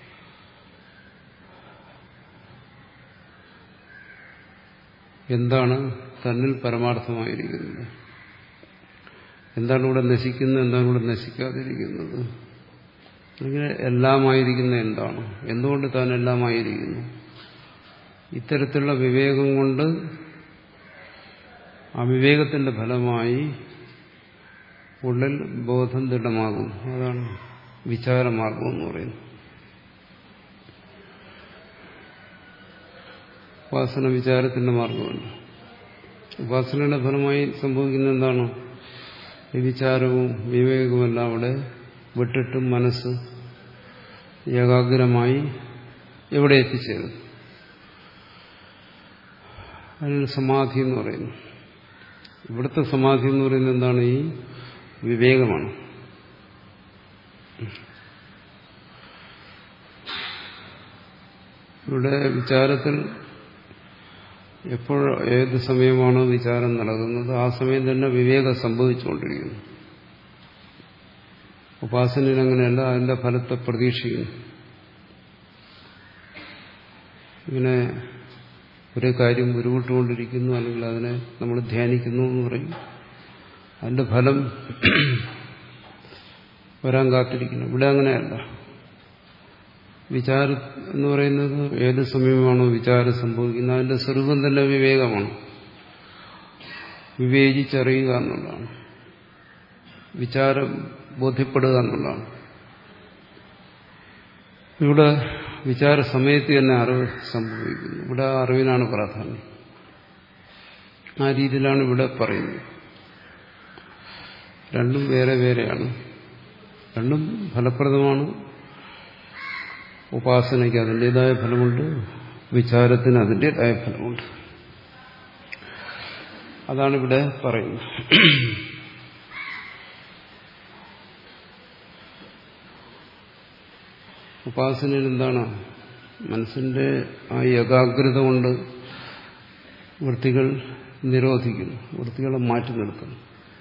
എന്താണ് തന്നിൽ പരമാർത്ഥമായിരിക്കുന്നത്, എന്താണ് ഇവിടെ നശിക്കുന്നത്, എന്താണ് ഇവിടെ നശിക്കാതിരിക്കുന്നത്, അല്ലെങ്കിൽ എല്ലാമായിരിക്കുന്ന എന്താണ്, എന്തുകൊണ്ട് താൻ എല്ലാമായിരിക്കുന്നു. ഇത്തരത്തിലുള്ള വിവേകം കൊണ്ട് ആ വിവേകത്തിന്റെ ഫലമായി ഉള്ളിൽ ബോധം ദൃഢമാകും. അതാണ് വിചാരമാർഗം എന്ന് പറയുന്നത്. ഉപാസന വിചാരത്തിന്റെ മാർഗമല്ല. ഉപാസനയുടെ ഫലമായി സംഭവിക്കുന്ന എന്താണ്? ഈ വിചാരവും വിവേകവുമെല്ലാം അവിടെ വിട്ടിട്ടും മനസ്സ് ഏകാഗ്രമായി എവിടെ എത്തിച്ചേരും? അതിന് സമാധി എന്ന് പറയുന്നു. ഇവിടുത്തെ സമാധി എന്ന് പറയുന്നത് എന്താണ്? ഈ വിവേകമാണ്. ഇവിടെ വിചാരത്തിൽ എപ്പോൾ ഏത് സമയമാണോ വിചാരം നടക്കുന്നത് ആ സമയം തന്നെ വിവേകം സംഭവിച്ചുകൊണ്ടിരിക്കുന്നു. ഉപാസനയിൽ അങ്ങനെയല്ല, അതിന്റെ ഫലത്തെ പ്രതീക്ഷിക്കുന്നു. ഇങ്ങനെ ഒരു കാര്യം ഉരുവിട്ടുകൊണ്ടിരിക്കുന്നു, അല്ലെങ്കിൽ അതിനെ നമ്മൾ ധ്യാനിക്കുന്നു എന്ന് പറയും. അതിന്റെ ഫലം വരാൻ കാത്തിരിക്കുന്നു. ഇവിടെ അങ്ങനെയല്ല. വിചാരം എന്ന് പറയുന്നത് ഏത് സമയമാണോ വിചാരം സംഭവിക്കുന്നത് അതിന്റെ സ്വരൂപം തന്നെ വിവേകമാണ്. വിവേചിച്ചറിയുക എന്നുള്ളതാണ്. വിചാരം ബോധ്യപ്പെടുക എന്നുള്ളതാണ്. ഇവിടെ വിചാര സമയത്ത് തന്നെ അറിവ് സംഭവിക്കുന്നു. ഇവിടെ അറിവിനാണ് പ്രാധാന്യം. ആ രീതിയിലാണ് ഇവിടെ പറയുന്നത്. രണ്ടും വേറെ വേറെയാണ്. രണ്ടും ഫലപ്രദമാണ്. ഉപാസനയ്ക്ക് അതിൻ്റെതായ ഫലമുണ്ട്, വിചാരത്തിന് അതിൻ്റെതായ ഫലമുണ്ട്. അതാണ് ഇവിടെ പറയുന്നത്. ഉപാസനയിൽ എന്താണ്? മനസ്സിന്റെ ആ ഏകാഗ്രത കൊണ്ട് വൃത്തികൾ നിരോധിക്കുന്നു, വൃത്തികളെ മാറ്റി നിർത്തുന്നു.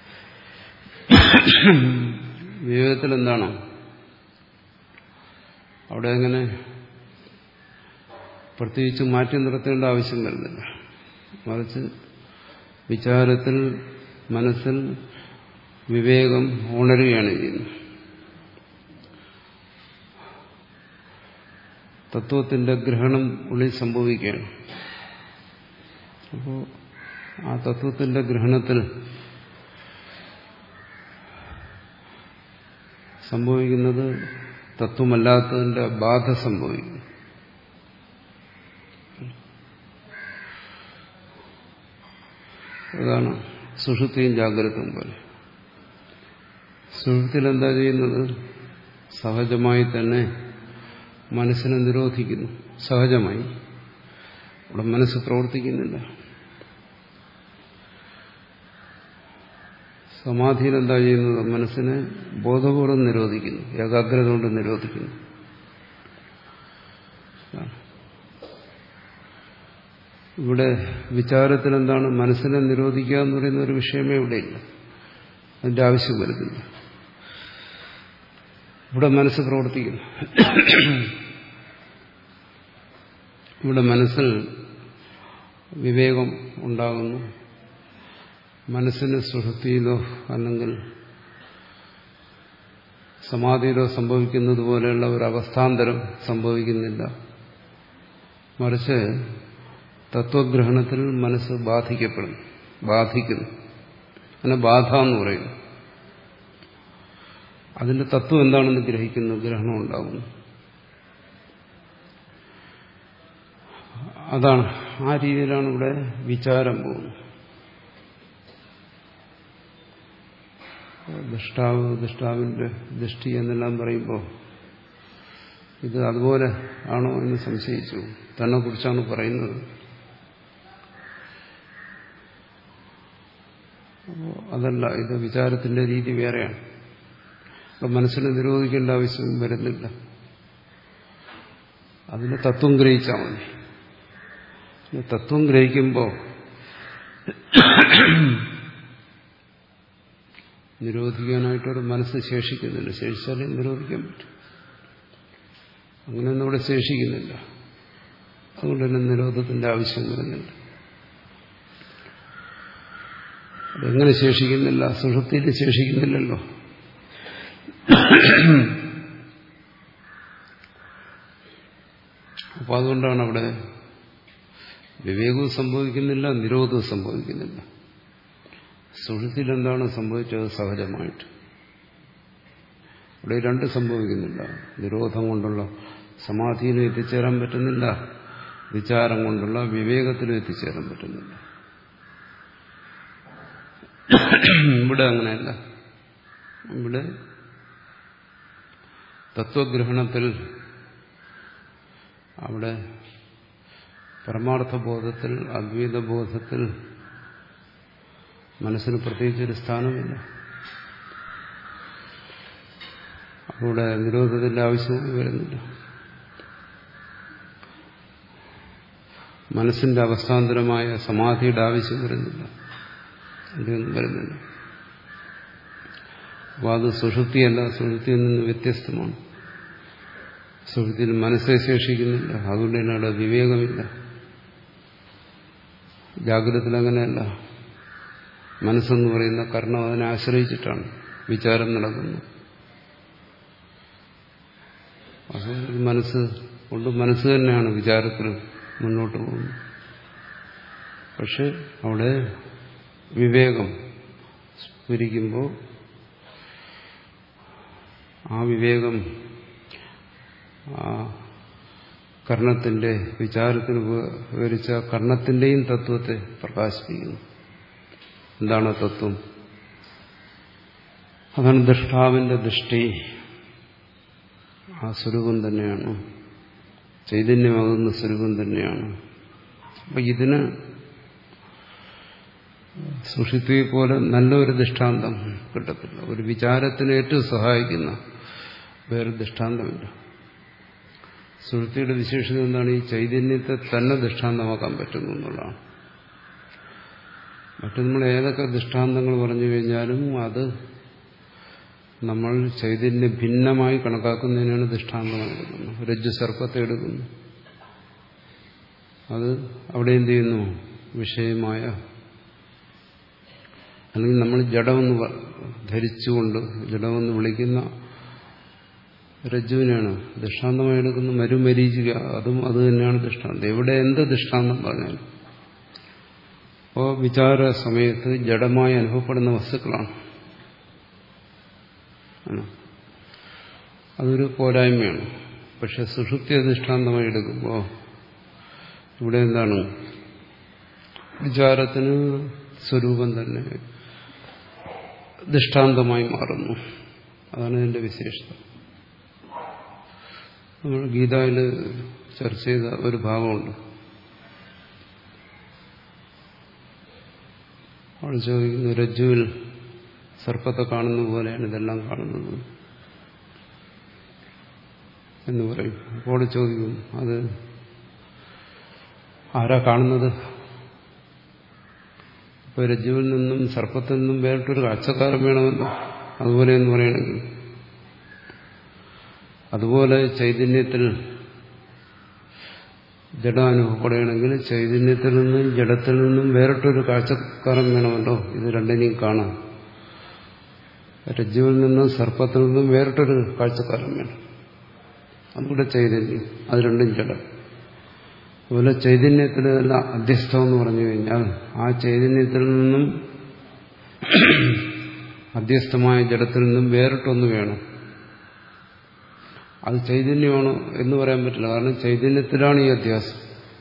വിവേകത്തിൽ എന്താണ്? അവിടെ അങ്ങനെ പ്രത്യേകിച്ച് മാറ്റി നിർത്തേണ്ട ആവശ്യം വരുന്നില്ല. മറിച്ച് വിചാരത്തിൽ മനസ്സിൽ വിവേകം ഉണരുകയാണ് ചെയ്യുന്നത്. തത്വത്തിന്റെ ഗ്രഹണം ഉള്ളിൽ സംഭവിക്കുകയാണ്. അപ്പോൾ ആ തത്വത്തിന്റെ ഗ്രഹണത്തിൽ സംഭവിക്കുന്നത് തത്വമല്ലാത്തതിന്റെ ബാധ സംഭവിക്കുന്നു. അതാണ് സുഷുപ്തിയും ജാഗ്രതയും പോലെ. സുഷുപ്തിയിൽ എന്താ ചെയ്യുന്നത്? സഹജമായി തന്നെ മനസ്സിനെ നിരോധിക്കുന്നു. സഹജമായി ഇവിടെ മനസ്സ് പ്രവർത്തിക്കുന്നില്ല. സമാധിയിൽ എന്താ ചെയ്യുന്നത്? മനസ്സിനെ ബോധപൂർവ്വം നിരോധിക്കുന്നു, ഏകാഗ്രത കൊണ്ട് നിരോധിക്കുന്നു. ഇവിടെ വിചാരത്തിൽ എന്താണ്? മനസ്സിനെ നിരോധിക്കുക എന്ന് പറയുന്ന ഒരു വിഷയമേ ഇവിടെയില്ല, അതിന്റെ ആവശ്യം വരുന്നില്ല. ഇവിടെ മനസ്സ് പ്രവർത്തിക്കുന്നു. ഇവിടെ മനസ്സിൽ വിവേകം ഉണ്ടാകുന്നു. മനസ്സിന് സുഷുപ്തിയിലോ അല്ലെങ്കിൽ സമാധിയിലോ സംഭവിക്കുന്നത് പോലെയുള്ള ഒരു അവസ്ഥാന്തരം സംഭവിക്കുന്നില്ല. മറിച്ച് തത്വഗ്രഹണത്തിൽ മനസ്സ് ബാധിക്കപ്പെടുന്നു, ബാധിക്കുന്നു. അതിനെ ബാധ എന്ന് പറയുന്നു. അതിന്റെ തത്വം എന്താണെന്ന് ഗ്രഹിക്കുന്നു, ഗ്രഹണം ഉണ്ടാകുന്നു. അതാണ്, ആ രീതിയിലാണ് ഇവിടെ വിചാരം പോകുന്നത്. ദൃഷ്ടാവ്, ദൃഷ്ടാവിന്റെ ദൃഷ്ടി എന്നെല്ലാം പറയുമ്പോൾ ഇത് അതുപോലെ ആണോ എന്ന് സംശയിച്ചു. തന്നെ കുറിച്ചാണ് പറയുന്നത്. അപ്പോൾ അതല്ല, ഇത് വിചാരത്തിന്റെ രീതി വേറെയാണ്. അപ്പോൾ മനസ്സിനെ നിരോധിക്കേണ്ട ആവശ്യം വരുന്നില്ല. അതിന് തത്വം ഗ്രഹിച്ചാൽ മതി. തത്വം ഗ്രഹിക്കുമ്പോൾ നിരോധിക്കാനായിട്ടൊരു മനസ്സ് ശേഷിക്കുന്നില്ല. ശേഷിച്ചാലേ നിരോധിക്കാൻ പറ്റും. അങ്ങനെയൊന്നും ഇവിടെ ശേഷിക്കുന്നില്ല. അതുകൊണ്ട് തന്നെ നിരോധത്തിന്റെ ആവശ്യം വരുന്നില്ല. അതെങ്ങനെ ശേഷിക്കുന്നില്ല? സുഷുപ്തിയിൽ ശേഷിക്കുന്നില്ലല്ലോ. അപ്പൊ അതുകൊണ്ടാണ് അവിടെ വിവേകവും സംഭവിക്കുന്നില്ല, നിരോധവും സംഭവിക്കുന്നില്ല. സുഷുപ്തിയിൽ എന്താണ് സംഭവിച്ചത്? സഹജമായിട്ട്. ഇവിടെ രണ്ട് സംഭവിക്കുന്നില്ല. നിരോധം കൊണ്ടുള്ള സമാധിയിലും എത്തിച്ചേരാൻ പറ്റുന്നില്ല, വിചാരം കൊണ്ടുള്ള വിവേകത്തിലും എത്തിച്ചേരാൻ പറ്റുന്നില്ല. ഇവിടെ അങ്ങനെയല്ല. ഇവിടെ തത്വഗ്രഹണത്തിൽ അവിടെ പരമാർത്ഥബോധത്തിൽ, അദ്വൈതബോധത്തിൽ മനസ്സിന് പ്രത്യേകിച്ചൊരു സ്ഥാനമില്ല. അവിടെ നിരോധത്തിന്റെ ആവശ്യം വരുന്നില്ല. മനസ്സിന്റെ അവസ്ഥാന്തരമായ സമാധിയുടെ ആവശ്യം വരുന്നില്ല. അതിനൊന്നും വരുന്നില്ല. അപ്പോൾ അത് സുഷുപ്തിയല്ല, സുഷുപ്തിയിൽ നിന്ന് വ്യത്യസ്തമാണ്. സുഷുപ്തിയിൽ മനസ്സെ ശേഷിക്കുന്നില്ല, അതുകൊണ്ട് തന്നെ അവിടെ വിവേകമില്ല. ജാഗ്രതത്തിൽ അങ്ങനെയല്ല. മനസ്സെന്ന് പറയുന്ന കർണം അതിനെ ആശ്രയിച്ചിട്ടാണ് വിചാരം നടക്കുന്നത്. അപ്പോൾ മനസ്സ് കൊണ്ട് മനസ്സ് തന്നെയാണ് വിചാരത്തിൽ മുന്നോട്ട് പോകുന്നത്. പക്ഷെ അവിടെ വിവേകം സ്ഫുരിക്കുമ്പോൾ ആ വിവേകം ആ കർണത്തിന്റെ വിചാരത്തിന് വിവരിച്ച കർണത്തിന്റെയും തത്വത്തെ പ്രകാശിപ്പിക്കുന്നു. എന്താണ് തത്വം? അതാണ് ദൃഷ്ടാവിന്റെ ദൃഷ്ടി. ആ സ്വരൂപം തന്നെയാണ്, ചൈതന്യമാകുന്ന സ്വരൂപം തന്നെയാണ്. അപ്പൊ ഇതിന് സുഷുപ്തിയെ പോലെ നല്ലൊരു ദൃഷ്ടാന്തം കിട്ടത്തില്ല. ഒരു വിചാരത്തിന് ഏറ്റവും സഹായിക്കുന്ന വേറെ ദൃഷ്ടാന്തമില്ല. സുഷുപ്തിയുടെ വിശേഷത എന്താണ്? ഈ ചൈതന്യത്തെ തന്നെ ദൃഷ്ടാന്തമാക്കാൻ പറ്റുന്നു എന്നുള്ളതാണ്. മറ്റു നമ്മൾ ഏതൊക്കെ ദൃഷ്ടാന്തങ്ങൾ പറഞ്ഞു കഴിഞ്ഞാലും അത് നമ്മൾ ചൈതന്യം ഭിന്നമായി കണക്കാക്കുന്നതിനാണ് ദൃഷ്ടാന്തം എടുക്കുന്നത്. രജ്ജു സർപ്പത്തെ എടുക്കുന്നു, അത് അവിടെ എന്ത് ചെയ്യുന്നു? വിഷയമായ അല്ലെങ്കിൽ നമ്മൾ ജഡമെന്ന് ധരിച്ചുകൊണ്ട് ജഡമെന്ന് വിളിക്കുന്ന രജ്ജുവിനാണ് ദൃഷ്ടാന്തമായി എടുക്കുന്ന. മരുമരീചിക, അതും അത് തന്നെയാണ് ദൃഷ്ടാന്തം. എവിടെ എന്ത് ദൃഷ്ടാന്തം പറഞ്ഞാലും അപ്പോൾ വിചാര സമയത്ത് ജഡമായി അനുഭവപ്പെടുന്ന വസ്തുക്കളാണ്. അതൊരു പോരായ്മയാണ്. പക്ഷെ സുഷുപ്തി ദൃഷ്ടാന്തമായി എടുക്കുമ്പോൾ ഇവിടെ എന്താണ്? വിചാരത്തിന് സ്വരൂപം തന്നെ ദൃഷ്ടാന്തമായി മാറുന്നു. അതാണ് ഇതിന്റെ വിശേഷത. നമ്മൾ ഗീതയിൽ ചർച്ച ചെയ്ത ഒരു ഭാഗമുണ്ട്. അവൾ ചോദിക്കുന്നു, രജ്ജുവിൽ സർപ്പത്തെ കാണുന്ന പോലെയാണ് ഇതെല്ലാം കാണുന്നത് എന്ന് പറയും. അപ്പോൾ ചോദിക്കും, അത് ആരാ കാണുന്നത്? ഇപ്പൊ രജ്ജുവിൽ നിന്നും സർപ്പത്തിൽ നിന്നും വേറിട്ടൊരു കാഴ്ചക്കാരൻ വേണമല്ലോ. അതുപോലെ എന്ന് പറയണമെങ്കിൽ അതുപോലെ ചൈതന്യത്തിൽ ജഡം അനുഭവപ്പെടുകയാണെങ്കിൽ ചൈതന്യത്തിൽ നിന്നും ജഡത്തിൽ നിന്നും വേറിട്ടൊരു കാഴ്ചക്കാരൻ വേണമല്ലോ. ഇത് രണ്ടിനെയും കാണാം. രജ്ജുവിൽ നിന്നും സർപ്പത്തിൽ നിന്നും വേറിട്ടൊരു കാഴ്ചക്കാരൻ വേണം. അതുകൂടെ ചൈതന്യം, അത് രണ്ടും ജഡം. അതുപോലെ ചൈതന്യത്തിലല്ല അധ്യസ്ഥം എന്ന് പറഞ്ഞു കഴിഞ്ഞാൽ ആ ചൈതന്യത്തിൽ നിന്നും അധ്യസ്ഥമായ ജഡത്തിൽ നിന്നും വേറിട്ടൊന്ന് വേണം. അത് ചൈതന്യമാണോ എന്ന് പറയാൻ പറ്റില്ല. കാരണം ചൈതന്യത്തിലാണ് ഈ അധ്യാസം.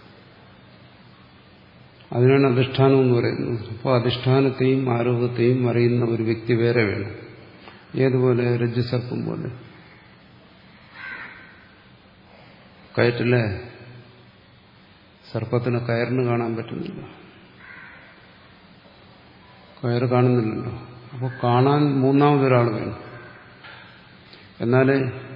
അതിനാണ് അധിഷ്ഠാനം എന്ന് പറയുന്നത്. അപ്പോൾ അധിഷ്ഠാനത്തെയും ആരോപത്തെയും അറിയുന്ന ഒരു വ്യക്തി വേറെ വേണം. ഏതുപോലെ? രജ്ജുസർപ്പം പോലെ. കയറ്റിലെ സർപ്പത്തിന് കയറിന് കാണാൻ പറ്റുന്നില്ല, കയറ് കാണുന്നില്ലല്ലോ. അപ്പോൾ കാണാൻ മൂന്നാമതൊരാൾ വേണം. എന്നാലേ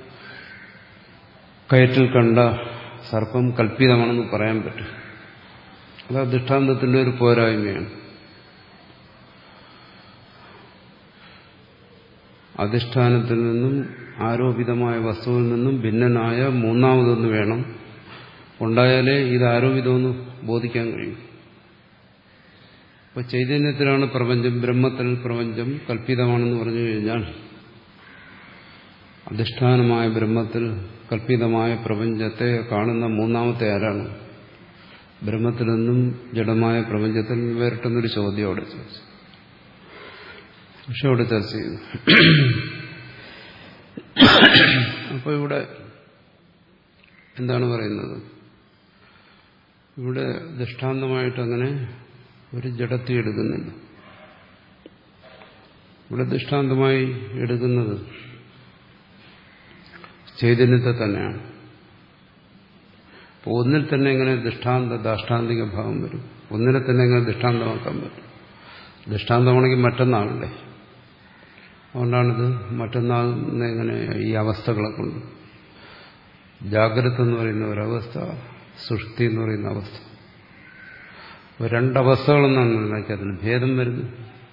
കയറ്റിൽ കണ്ട സർപ്പം കൽപ്പിതമാണെന്ന് പറയാൻ പറ്റും. അത് ദൃഷ്ടാന്തത്തിന്റെ ഒരു പോരായ്മയാണ്. അധിഷ്ഠാനത്തിൽ നിന്നും ആരോപിതമായ വസ്തുവിൽ നിന്നും ഭിന്നനായ മൂന്നാമതൊന്ന് വേണം. ഉണ്ടായാലേ ഇത് ആരോപിതമെന്ന് ബോധിക്കാൻ കഴിയും. അപ്പോൾ ചൈതന്യത്തിലാണ് പ്രപഞ്ചം, ബ്രഹ്മത്തിൽ പ്രപഞ്ചം കൽപ്പിതമാണെന്ന് പറഞ്ഞു കഴിഞ്ഞാൽ അധിഷ്ഠാനമായ ബ്രഹ്മത്തിൽ കൽപ്പിതമായ പ്രപഞ്ചത്തെ കാണുന്ന മൂന്നാമത്തെ ആരാണ്? ബ്രഹ്മത്തിൽ നിന്നും ജഡമായ പ്രപഞ്ചത്തിൽ നിന്ന് വേറിട്ടെന്നൊരു ചോദ്യം അവിടെ ചർച്ച പക്ഷെ അവിടെ ചർച്ച ചെയ്യുന്നു. അപ്പോൾ ഇവിടെ എന്താണ് പറയുന്നത്? ഇവിടെ ദൃഷ്ടാന്തമായിട്ട് അങ്ങനെ ഒരു ജഡത്തെ എടുക്കുന്നില്ല. ഇവിടെ ദൃഷ്ടാന്തമായി എടുക്കുന്നത് ചൈതന്യത്തെ തന്നെയാണ്. അപ്പോൾ ഒന്നിൽ തന്നെ എങ്ങനെ ദൃഷ്ടാന്ത ദാഷ്ടാന്തിക ഭാവം വരും? ഒന്നിനെ തന്നെ എങ്ങനെ ദൃഷ്ടാന്തമാക്കാൻ പറ്റും? ദൃഷ്ടാന്തമാണെങ്കിൽ മറ്റൊന്നാകണ്ടേ. അതുകൊണ്ടാണിത് മറ്റൊന്നാകുന്ന എങ്ങനെ ഈ അവസ്ഥകളെ കൊണ്ട്. ജാഗ്രത എന്ന് പറയുന്ന ഒരവസ്ഥ, സുഷുപ്തി എന്ന് പറയുന്ന അവസ്ഥ. രണ്ടവസ്ഥകളെന്നാണ് മനസ്സിലാക്കി അതിന് ഭേദം വരുന്നു.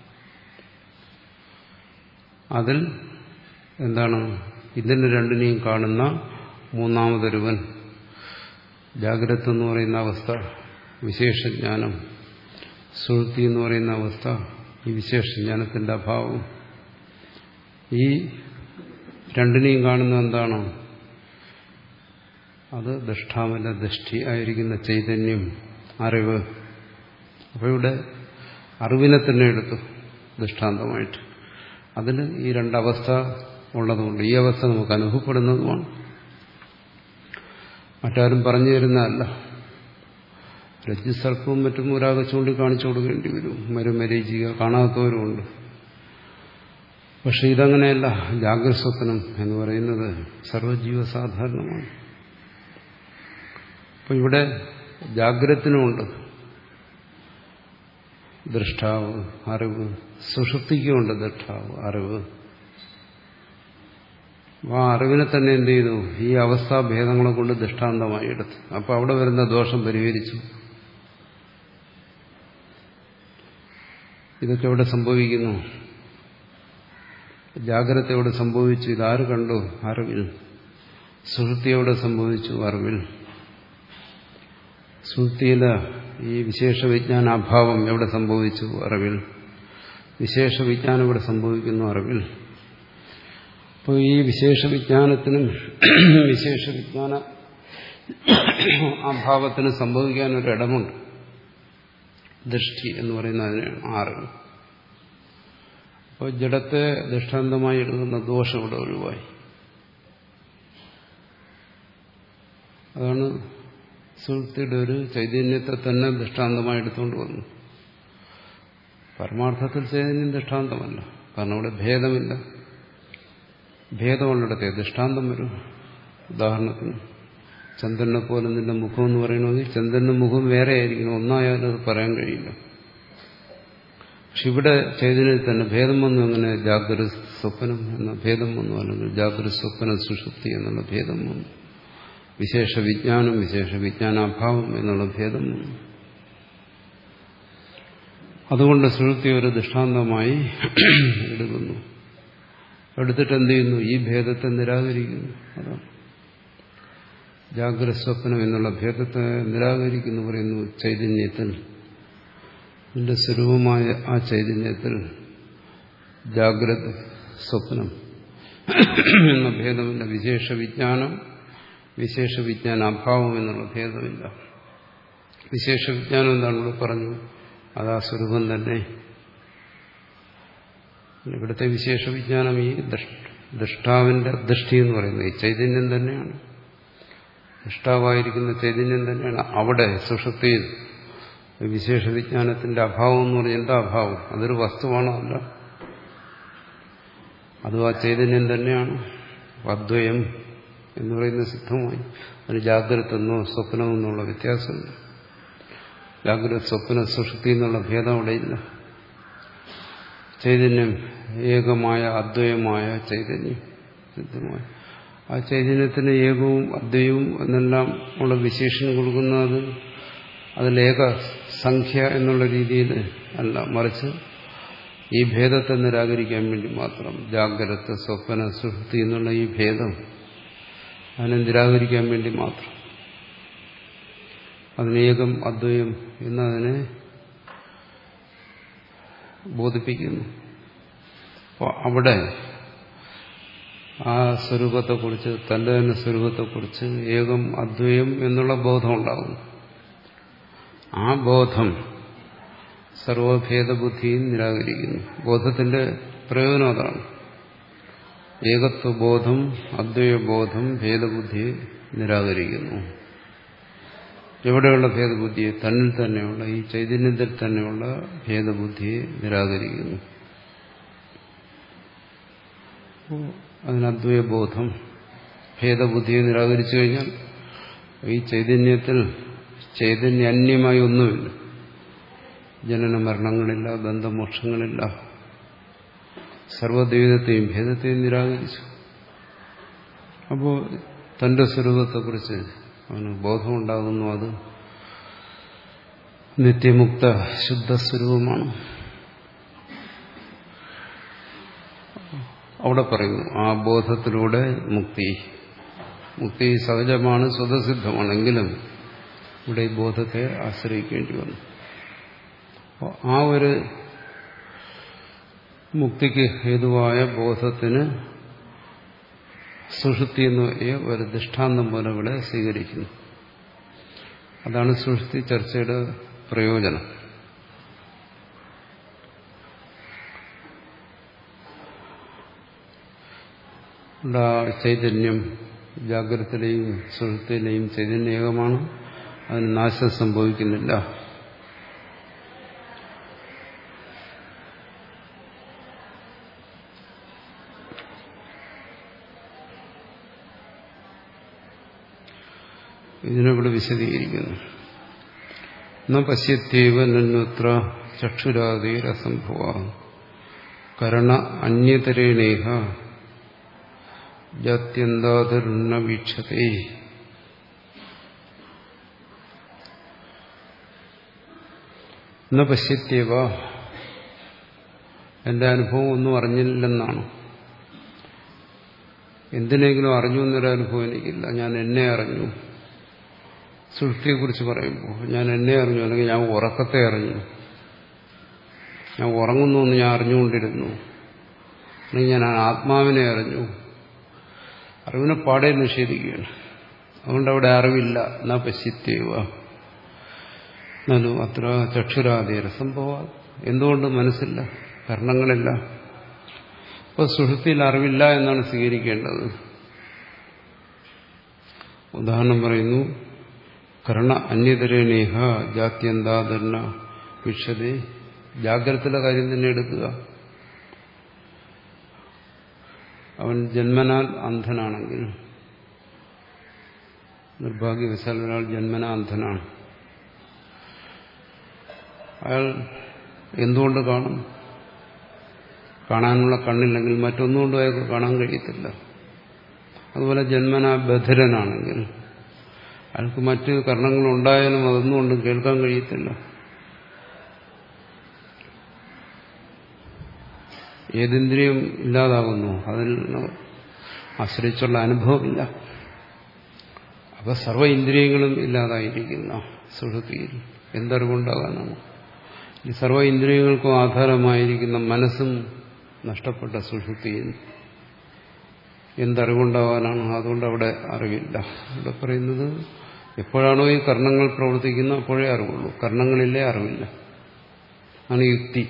അതിൽ എന്താണ്? ഇതിന് രണ്ടിനെയും കാണുന്ന മൂന്നാമതൊരുവൻ. ജാഗ്രത എന്ന് പറയുന്ന അവസ്ഥ വിശേഷജ്ഞാനം, സുഷുപ്തി എന്ന് പറയുന്ന അവസ്ഥ ഈ വിശേഷജ്ഞാനത്തിന്റെ അഭാവം. ഈ രണ്ടിനെയും കാണുന്നത് എന്താണ്? അത് ദൃഷ്ടാവിന്റെ ദൃഷ്ടി ആയിരിക്കുന്ന ചൈതന്യം, അറിവ്. അപ്പോൾ ഇവിടെ അറിവിനെ തന്നെ എടുത്തു ദൃഷ്ടാന്തമായിട്ട്. അതിന് ഈ രണ്ടവസ്ഥ ഉള്ളതുകൊണ്ട് ഈ അവസ്ഥ നമുക്ക് അനുഭവപ്പെടുന്നതുമാണ്. മറ്റാരും പറഞ്ഞു തരുന്നതല്ല. രജ്ജുസർപ്പവും മറ്റും ഒരാകെ ചൂണ്ടിക്കാണിച്ചു കൊടുക്കേണ്ടി വരും. മരുമരീചിക കാണാത്തവരുമുണ്ട്. പക്ഷെ ഇതങ്ങനെയല്ല. ജാഗ്രത സ്വപ്നം എന്ന് പറയുന്നത് സർവ്വജീവസാധാരണമാണ്. അപ്പൊ ഇവിടെ ജാഗ്രതത്തിനുമുണ്ട് ദൃഷ്ടാവ്, അറിവ്. സുഷുപ്തിക്കുമുണ്ട് ദൃഷ്ടാവ്, അറിവ്. ആ അറിവിനെ തന്നെ എന്ത് ചെയ്തു? ഈ അവസ്ഥാഭേദങ്ങളെ കൊണ്ട് ദൃഷ്ടാന്തമായി എടുത്തു. അപ്പൊ അവിടെ വരുന്ന ദോഷം പരിഹരിച്ചു. ഇതൊക്കെ എവിടെ സംഭവിക്കുന്നു? ജാഗ്രത എവിടെ സംഭവിച്ചു? ഇതാര് കണ്ടു? അറിവിൽ. സുഷുപ്തി എവിടെ സംഭവിച്ചു? അറിവിൽ. സുഷുപ്തിയില് ഈ വിശേഷ വിജ്ഞാനാഭാവം എവിടെ സംഭവിച്ചു? അറിവിൽ. വിശേഷ വിജ്ഞാനം ഇവിടെ സംഭവിക്കുന്നു അറിവിൽ. അപ്പോൾ ഈ വിശേഷ വിജ്ഞാനത്തിനും വിശേഷ വിജ്ഞാന അഭാവത്തിനും സംഭവിക്കാൻ ഒരിടമുണ്ട്. ദൃഷ്ടി എന്ന് പറയുന്ന അതിനാണ് അറിവ്. അപ്പോൾ ജഡത്തെ ദൃഷ്ടാന്തമായി എടുക്കുന്ന ദോഷം ഇവിടെ ഒഴിവായി. അതാണ് സുഹൃത്തിയുടെ ഒരു ചൈതന്യത്തെ തന്നെ ദൃഷ്ടാന്തമായി എടുത്തുകൊണ്ട് വന്നു. പരമാർത്ഥത്തിൽ ചൈതന്യം ദൃഷ്ടാന്തമല്ല. കാരണം ഇവിടെ ഭേദമില്ല. ഭേദമുള്ളിടത്തെ ദൃഷ്ടാന്തം വരും. ഉദാഹരണത്തിന് ചന്ദ്രനെ പോലെ നിന്റെ മുഖം എന്ന് പറയണമെങ്കിൽ ചന്ദ്രന്റെ മുഖം വേറെ ആയിരിക്കണം, ഒന്നായാലും അത് പറയാൻ കഴിയില്ല. പക്ഷെ ഇവിടെ ചൈതന്യത്തിൽ തന്നെ ഭേദം വന്നു. അങ്ങനെ ജാഗ്രത സ്വപ്നം എന്ന ഭേദം വന്നു, അല്ലെങ്കിൽ ജാഗ്രത സ്വപ്ന സുഷുപ്തി എന്നുള്ള ഭേദം വന്നു. വിശേഷ വിജ്ഞാനം, വിശേഷ വിജ്ഞാനാഭാവം എന്നുള്ള ഭേദം വന്നു. അതുകൊണ്ട് സുഷുപ്തി ഒരു ദൃഷ്ടാന്തമായി എടുക്കുന്നു. എടുത്തിട്ട് എന്ത് ചെയ്യുന്നു? ഈ ഭേദത്തെ നിരാകരിക്കുന്നു. അതാണ് ജാഗ്രത സ്വപ്നം എന്നുള്ള ഭേദത്തെ നിരാകരിക്കുന്നു. പറയുന്നു ചൈതന്യത്തിൽ, നിന്റെ സ്വരൂപമായ ആ ചൈതന്യത്തിൽ ജാഗ്രത സ്വപ്നം എന്ന ഭേദമില്ല. വിശേഷ വിജ്ഞാനം, വിശേഷ വിജ്ഞാനാഭാവം എന്നുള്ള ഭേദമില്ല. വിശേഷ വിജ്ഞാനം എന്താണ് ഇവിടെ പറഞ്ഞു? അതാ സ്വരൂപം തന്നെ. ഇവിടുത്തെ വിശേഷ വിജ്ഞാനം ഈ ദൃഷ്ടാവിന്റെ ദൃഷ്ടി എന്ന് പറയുന്നത് ഈ ചൈതന്യം തന്നെയാണ്. ദൃഷ്ടാവായിരിക്കുന്ന ചൈതന്യം തന്നെയാണ്. അവിടെ സുഷുപ്തിയിൽ വിശേഷ വിജ്ഞാനത്തിന്റെ അഭാവം എന്ന് പറഞ്ഞാൽ എന്താ അഭാവം? അതൊരു വസ്തുവാണോ? അല്ല, അതും ആ ചൈതന്യം തന്നെയാണ്. അദ്വയം എന്ന് പറയുന്ന സിദ്ധമായി. അതിന് ജാഗ്രത എന്നോ സ്വപ്നം എന്നുള്ള വ്യത്യാസമുണ്ട്. ജാഗ്രത സ്വപ്ന സുഷുപ്തി എന്നുള്ള ഭേദം അവിടെയില്ല. ചൈതന്യം ഏകമായ അദ്വയമായ ചൈതന്യം സിദ്ധമായ ആ ചൈതന്യത്തിന് ഏകവും അദ്വയവും എന്നെല്ലാം ഉള്ള വിശേഷണം കൊടുക്കുന്നത് അതിലേക സംഖ്യ എന്നുള്ള രീതിയിൽ അല്ല, മറിച്ച് ഈ ഭേദത്തെ നിരാകരിക്കാൻ വേണ്ടി മാത്രം. ജാഗ്രത സ്വപ്ന സുഷുപ്തി എന്നുള്ള ഈ ഭേദം അതിനെ നിരാകരിക്കാൻ വേണ്ടി മാത്രം. അതിനേകം അദ്വയം എന്നതിനെ ബോധിപ്പിക്കുന്നു. അപ്പോൾ അവിടെ ആ സ്വരൂപത്തെക്കുറിച്ച്, തന്റെ തന്നെ സ്വരൂപത്തെക്കുറിച്ച് ഏകം അദ്വയം എന്നുള്ള ബോധം ഉണ്ടാകുന്നു. ആ ബോധം സർവഭേദബുദ്ധിയും നിരാകരിക്കുന്നു. ബോധത്തിന്റെ പ്രയോജനം അതാണ്. ഏകത്വബോധം, അദ്വയബോധം ഭേദബുദ്ധിയെ നിരാകരിക്കുന്നു. എവിടെയുള്ള ഭേദബുദ്ധിയെ? തന്നിൽ തന്നെയുള്ള, ഈ ചൈതന്യത്തിൽ തന്നെയുള്ള ഭേദബുദ്ധിയെ നിരാകരിക്കുന്നു. അതിന് അദ്വയബോധം ഭേദബുദ്ധിയെ നിരാകരിച്ചു കഴിഞ്ഞാൽ ഈ ചൈതന്യത്തിൽ ചൈതന്യന്യമായി ഒന്നുമില്ല. ജനന മരണങ്ങളില്ല, ബന്ധമോക്ഷങ്ങളില്ല. സർവദ്വൈതത്തെയും ഭേദത്തെയും നിരാകരിച്ചു. അപ്പോൾ തന്റെ സ്വരൂപത്തെക്കുറിച്ച് അവന് ബോധമുണ്ടാകുന്നു. അത് നിത്യമുക്ത ശുദ്ധസ്വരൂപമാണ്. അവിടെ പറയുന്നു ആ ബോധത്തിലൂടെ മുക്തി. മുക്തി സഹജമാണ്, സ്വതസിദ്ധമാണെങ്കിലും ഇവിടെ ഈ ബോധത്തെ ആശ്രയിക്കേണ്ടി വന്നു. അപ്പോൾ ആ ഒരു മുക്തിക്ക് ഹേതുവായ ബോധത്തിന് സുഷുപ്തി എന്ന ഒരു ദൃഷ്ടാന്തം പോലെ ഇവിടെ സ്വീകരിക്കുന്നു. അതാണ് സുഷുപ്തി ചർച്ചയുടെ പ്രയോജനം. ചൈതന്യം ജാഗ്രതയിലെയും സുഷുപ്തിയിലെയും ചൈതന്യ ഏകമാണ്. അതിന് നാശം സംഭവിക്കുന്നില്ല. ഇതിനെവിടെ വിശദീകരിക്കുന്നു. ന പശ്യത്യേവ നന്വത്ര ചക്ഷുരാദിരസംഭവ കരണ അന്യതരേണേഹ ജാത്യന്താതിർന വീക്ഷതേ. ന പശ്യത്യേവ, എന്റെ അനുഭവം ഒന്നും അറിഞ്ഞില്ലെന്നാണ്. എന്തിനെങ്കിലും അറിഞ്ഞു എന്നൊരനുഭവം എനിക്കില്ല. ഞാൻ എന്നെ അറിഞ്ഞു. സൃഷ്ടിയെക്കുറിച്ച് പറയുമ്പോൾ ഞാൻ എന്നെ അറിഞ്ഞു, അല്ലെങ്കിൽ ഞാൻ ഉറക്കത്തെ അറിഞ്ഞു, ഞാൻ ഉറങ്ങുന്നു എന്ന് ഞാൻ അറിഞ്ഞുകൊണ്ടിരുന്നു, അല്ലെങ്കിൽ ഞാൻ ആത്മാവിനെ അറിഞ്ഞു. അറിവിനെ പാടെ നിഷേധിക്കുകയാണ്. അതുകൊണ്ട് അവിടെ അറിവില്ല. എന്നാ പശ്യത്യേവ നു അത്ര ചക്ഷുരാതീര സംഭവ. എന്തുകൊണ്ട് മനസ്സില്ല, കർണങ്ങളില്ല. അപ്പോൾ സുഷുപ്തിയിൽ അറിവില്ല എന്നാണ് സ്വീകരിക്കേണ്ടത്. ഉദാഹരണം പറയുന്നു, കർണ അന്യതരേണേഹ ജാത്യന്താതർണ വിക്ഷതേ. ജാഗ്രതയുടെ കാര്യം തന്നെ എടുക്കുക. അവൻ ജന്മനാൽ അന്ധനാണെങ്കിൽ, നിർഭാഗ്യവശാൽ ഒരാൾ ജന്മനാ അന്ധനാണ്, അയാൾ എന്തുകൊണ്ട് കാണും? കാണാനുള്ള കണ്ണില്ലെങ്കിൽ മറ്റൊന്നുകൊണ്ടും അയാൾക്ക് കാണാൻ കഴിയത്തില്ല. അതുപോലെ ജന്മനാ ബധിരനാണെങ്കിൽ അയാൾക്ക് മറ്റ് കർണങ്ങളുണ്ടായാലും അതൊന്നും കൊണ്ടും കേൾക്കാൻ കഴിയത്തില്ല. ഏതിന്ദ്രിയം ഇല്ലാതാകുന്നു, അതിൽ ആശ്രയിച്ചുള്ള അനുഭവമില്ല. അപ്പൊ സർവ്വ ഇന്ദ്രിയങ്ങളും ഇല്ലാതായിരിക്കുന്ന സുഷുപ്തിയിൽ എന്തറിവുണ്ടാകാനാണ്? ഈ സർവ്വ ഇന്ദ്രിയങ്ങൾക്കും ആധാരമായിരിക്കുന്ന മനസ്സും നഷ്ടപ്പെട്ട സുഷുപ്തിയിൽ എന്തറിവുണ്ടാകാനാണ്? അതുകൊണ്ട് അവിടെ അറിവില്ല. ഇവിടെ പറയുന്നത് എപ്പോഴാണോ ഈ കർണങ്ങൾ പ്രവർത്തിക്കുന്നത് അപ്പോഴേ അറിവുള്ളൂ. കർണങ്ങളില്ലേ അറിവില്ല, ആണ് യുക്തി.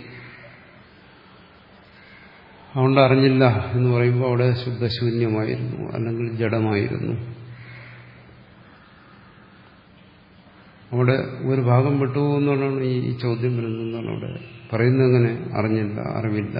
അതുകൊണ്ട് അറിഞ്ഞില്ല എന്ന് പറയുമ്പോൾ അവിടെ ശുദ്ധശൂന്യമായിരുന്നു, അല്ലെങ്കിൽ ജഡമായിരുന്നു. അവിടെ ഒരു ഭാഗം വിട്ടുപോകുന്നതാണ് ഈ ചോദ്യം വരുന്നതാണ്. അവിടെ പറയുന്നത് എങ്ങനെ? അറിഞ്ഞില്ല, അറിവില്ല.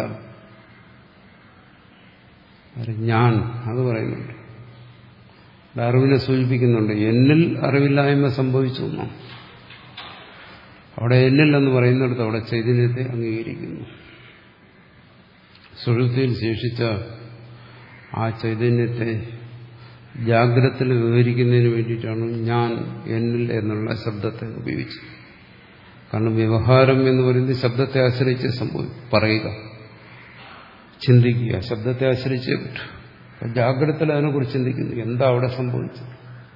ഞാൻ അത് പറയുന്നുണ്ട്, അറിവിനെ സൂചിപ്പിക്കുന്നുണ്ട്. എന്നിൽ അറിവില്ലായ്മ സംഭവിച്ചു എന്നാണ്. അവിടെ എന്നിൽ എന്ന് പറയുന്നിടത്ത് അവിടെ ചൈതന്യത്തെ അംഗീകരിക്കുന്നു. സുഷുപ്തിയിൽ ശേഷിച്ച ആ ചൈതന്യത്തെ ജാഗ്രതയിൽ വിവരിക്കുന്നതിന് വേണ്ടിയിട്ടാണ് ഞാൻ എന്നിൽ എന്നുള്ള ശബ്ദത്തെ ഉപയോഗിച്ചത്. കാരണം വ്യവഹാരം എന്ന് പറയുന്നത് ശബ്ദത്തെ ആശ്രയിച്ച് സംഭവം പറയുക, ചിന്തിക്കുക, ശബ്ദത്തെ ആശ്രയിച്ചേ പറ്റൂ. ജാഗ്രതയിൽ അതിനെക്കുറിച്ച് ചിന്തിക്കുന്നു. എന്താ അവിടെ സംഭവിച്ചത്?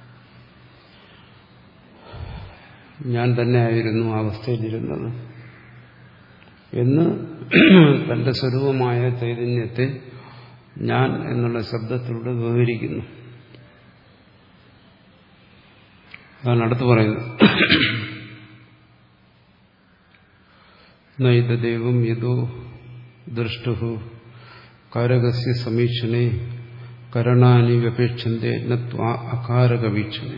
ഞാൻ തന്നെ ആയിരുന്നു ആ അവസ്ഥയിലിരുന്നത് എന്ന് തന്റെ സ്വരൂപമായ ചൈതന്യത്തെ ഞാൻ എന്നുള്ള ശബ്ദത്തിലൂടെ വിവരിക്കുന്നു. അതാണ് അടുത്ത് പറയുന്നത്. നൈതദേവം യദോ ദൃഷ്ടു കാരകസ്യ സമീക്ഷണേ കരണാനി വ്യപേക്ഷന്തേ നത്വാ അകാരക വീക്ഷണേ.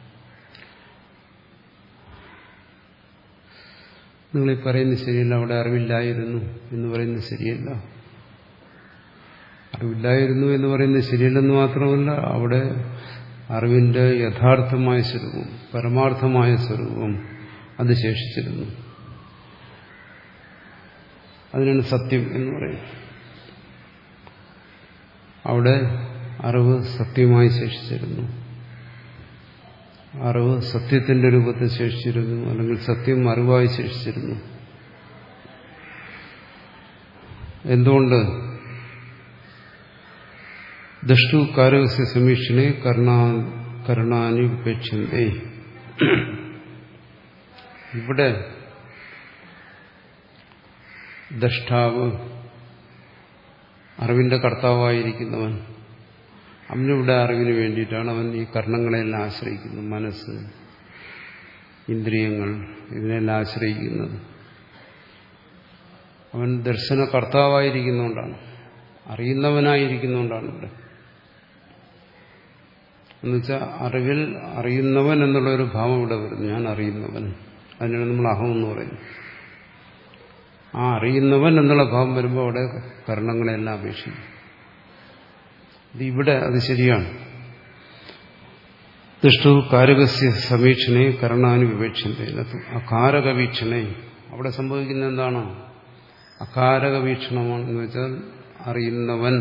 നിങ്ങളീ പറയുന്നത് ശരിയല്ല, അവിടെ അറിവില്ലായിരുന്നു എന്ന് പറയുന്നത് ശരിയല്ല. അറിവില്ലായിരുന്നു എന്ന് പറയുന്നത് ശരിയല്ലെന്ന് മാത്രമല്ല, അവിടെ അറിവിന്റെ യഥാർത്ഥമായ സ്വരൂപം, പരമാർത്ഥമായ സ്വരൂപം അത് ശേഷിച്ചിരുന്നു. അതിനാണ് സത്യം എന്ന് പറയുന്നത്. അവിടെ അറിവ് സത്യമായി ശേഷിച്ചിരുന്നു. അറിവ് സത്യത്തിന്റെ രൂപത്തിൽ ശേഷിച്ചിരുന്നു, അല്ലെങ്കിൽ സത്യം അറിവായി ശേഷിച്ചിരുന്നു. എന്തുകൊണ്ട്? ദൃഷ്ടു കാരകസ്യ സമീക്ഷണേ കരണാനി ഉപേക്ഷന്തേ. ഇവിടെ ദ്രഷ്ടാവ്, അറിവിന്റെ കർത്താവായിരിക്കുന്നവൻ, അവനിവിടെ അറിവിന് വേണ്ടിയിട്ടാണ് അവൻ ഈ കർണങ്ങളെല്ലാം ആശ്രയിക്കുന്നത്. മനസ്സ്, ഇന്ദ്രിയങ്ങൾ, ഇതിനെല്ലാം ആശ്രയിക്കുന്നത്. അവൻ ദർശന കർത്താവായിരിക്കുന്നതുകൊണ്ടാണ്, അറിയുന്നവനായിരിക്കുന്നതുകൊണ്ടാണ് ഇവിടെ. എന്നുവെച്ചാൽ അറിവിൽ അറിയുന്നവൻ എന്നുള്ള ഒരു ഭാവം ഇവിടെ വരുന്നു. ഞാൻ അറിയുന്നവൻ, അതിനാണ് നമ്മൾ അഹം എന്ന് പറയുന്നത്. ആ അറിയുന്നവൻ എന്നുള്ള ഭാവം വരുമ്പോൾ അവിടെ കർണങ്ങളെല്ലാം അപേക്ഷിക്കും. ഇത് ഇവിടെ അത് ശരിയാണ്. ദുഷ്ടു കാരകസ്യ സമീക്ഷണേ കരണാന് വിവേക്ഷന്തേ അകാരക വീക്ഷണേ. അവിടെ സംഭവിക്കുന്ന എന്താണ്? അകാരക വീക്ഷണമാണ് എന്ന് വെച്ചാൽ അറിയുന്നവൻ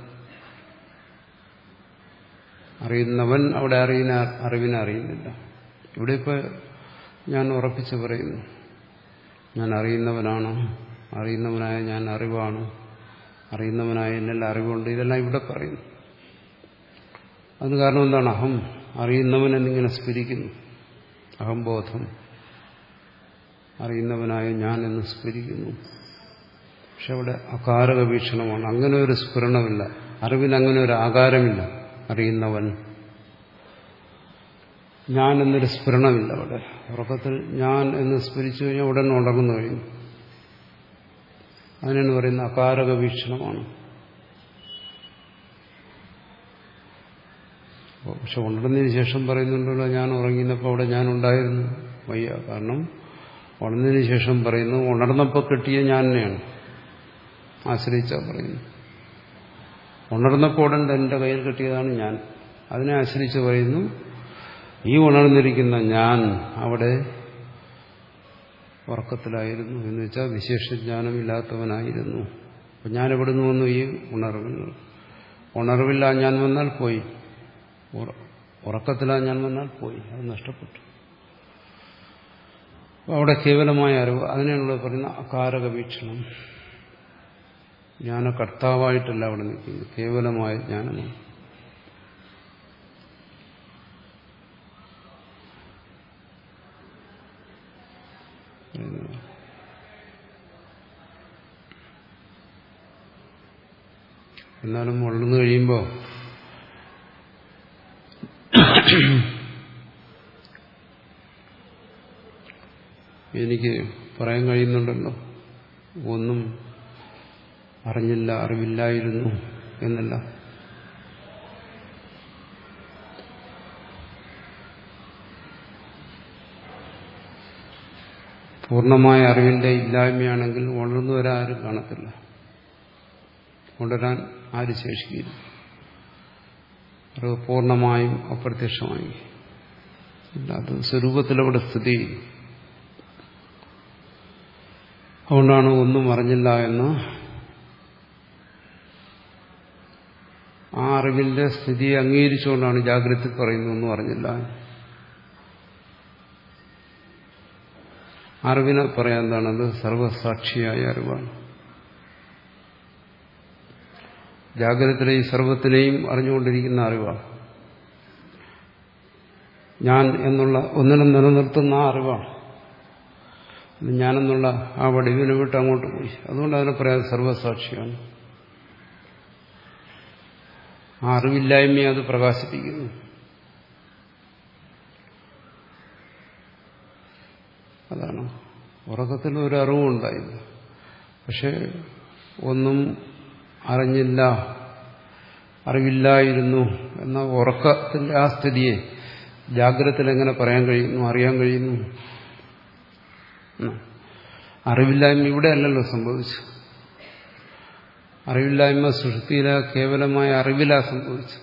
അറിയുന്നവൻ അവിടെ അറിയുന്ന അറിവിനെ അറിയുന്നില്ല. ഇവിടെ ഇപ്പോൾ ഞാൻ ഉറപ്പിച്ച് പറയുന്നു, ഞാൻ അറിയുന്നവനാണ്, അറിയുന്നവനായ ഞാൻ അറിവാണ്, അറിയുന്നവനായ എന്നെല്ലാം അറിവുണ്ട്, ഇതെല്ലാം ഇവിടെ പറയുന്നു. അതിന് കാരണം എന്താണ്? അഹം അറിയുന്നവൻ എന്നിങ്ങനെ സ്ഫുരിക്കുന്നു. അഹംബോധം അറിയുന്നവനായ ഞാൻ എന്ന് സ്ഫുരിക്കുന്നു. പക്ഷെ അവിടെ അകാരക വീക്ഷണമാണ്. അങ്ങനെ ഒരു സ്ഫുരണമില്ല. അറിവിന് അങ്ങനെ ഒരു ആകാരമില്ല. അറിയുന്നവൻ ഞാൻ എന്നൊരു സ്ഫുരണമില്ല അവിടെ. ഉറക്കത്തിൽ ഞാൻ എന്ന് സ്ഫുരിച്ചു കഴിഞ്ഞാൽ ഉടൻ ഉണർന്നു കഴിഞ്ഞു. അതിനാണ് പറയുന്നത് അകാരക വീക്ഷണമാണ്. പക്ഷെ ഉണർന്നതിന് ശേഷം പറയുന്നുണ്ടല്ലോ ഞാൻ ഉറങ്ങിയപ്പോൾ അവിടെ ഞാൻ ഉണ്ടായിരുന്നു. വയ്യ. കാരണം ഉണർന്നതിന് ശേഷം പറയുന്നു ഉണർന്നപ്പോൾ കിട്ടിയ ഞാൻ തന്നെയാണ് ആശ്രയിച്ചാ പറയുന്നു. ഉണർന്നപ്പോൾ ഉടൻ എൻ്റെ കയ്യിൽ കിട്ടിയതാണ് ഞാൻ. അതിനെ ആശ്രയിച്ച് പറയുന്നു ഈ ഉണർന്നിരിക്കുന്ന ഞാൻ അവിടെ ഉറക്കത്തിലായിരുന്നു എന്ന് വെച്ചാൽ വിശേഷജ്ഞാനമില്ലാത്തവനായിരുന്നു. അപ്പം ഞാൻ എവിടെ നിന്ന് വന്നു? ഈ ഉണർവിൽ. ഉണർവില്ല ഞാൻ വന്നാൽ പോയി, ഉറക്കത്തിലാ ഞാൻ വന്നാൽ പോയി, അത് നഷ്ടപ്പെട്ടു. അവിടെ കേവലമായ അറിവ്, അതിനുള്ള പറയുന്ന അകാരക വീക്ഷണം. ജ്ഞാനകർത്താവായിട്ടല്ല അവിടെ നിൽക്കുന്നത്, കേവലമായ ജ്ഞാനമാണ്. എന്നാലും ഉണർന്നു കഴിയുമ്പോൾ എനിക്ക് പറയാൻ കഴിയുന്നുണ്ടല്ലോ, ഒന്നും അറിഞ്ഞില്ല, അറിവില്ലായിരുന്നു എന്നല്ല. പൂർണ്ണമായ അറിവിന്റെ ഇല്ലായ്മയാണെങ്കിൽ ഉണർന്നു വരാൻ ആരും കാണത്തില്ല, ഉണരാൻ ആര് ശേഷിക്കില്ല. അറിവ് പൂർണ്ണമായും അപ്രത്യക്ഷമായി ഇല്ല, അത് സ്വരൂപത്തിലവിടെ സ്ഥിതി ചെയ്യും. അതുകൊണ്ടാണ് ഒന്നും അറിഞ്ഞില്ല എന്ന് ആ അറിവിന്റെ സ്ഥിതിയെ അംഗീകരിച്ചുകൊണ്ടാണ് ജാഗ്രത പറയുന്നത് ഒന്നും അറിഞ്ഞില്ല. അറിവിനെ പറയാൻ എന്താണത്? സർവസാക്ഷിയായ അറിവാണ്. ജാഗ്രതത്തിലെ ഈ സർവത്തിനെയും അറിഞ്ഞുകൊണ്ടിരിക്കുന്ന അറിവാണ്. ഞാൻ എന്നുള്ള ഒന്നിനും നിലനിർത്തുന്ന ആ അറിവാണ്. ഞാനെന്നുള്ള ആ വടിവിനെ വിട്ട് അങ്ങോട്ട് പോയി. അതുകൊണ്ട് അതിനെ പറയാൻ സർവസാക്ഷിയാണ്. ആ അറിവില്ലായ്മയെ അത് പ്രകാശിപ്പിക്കുന്നു. അതാണ് ഉറക്കത്തിൽ ഒരു അറിവുണ്ടായില്ല, പക്ഷെ ഒന്നും അറിഞ്ഞില്ല, അറിവില്ലായിരുന്നു എന്ന ഉറക്കത്തിന്റെ ആ സ്ഥിതിയെ ജാഗ്രതത്തിൽ എങ്ങനെ പറയാൻ കഴിയുന്നു, അറിയാൻ കഴിയുന്നു? അറിവില്ലായ്മ ഇവിടെ അല്ലല്ലോ സംഭവിച്ചു. അറിവില്ലായ്മ സുഷുപ്തിയിലെ കേവലമായ അറിവിലാ സംഭവിച്ചു.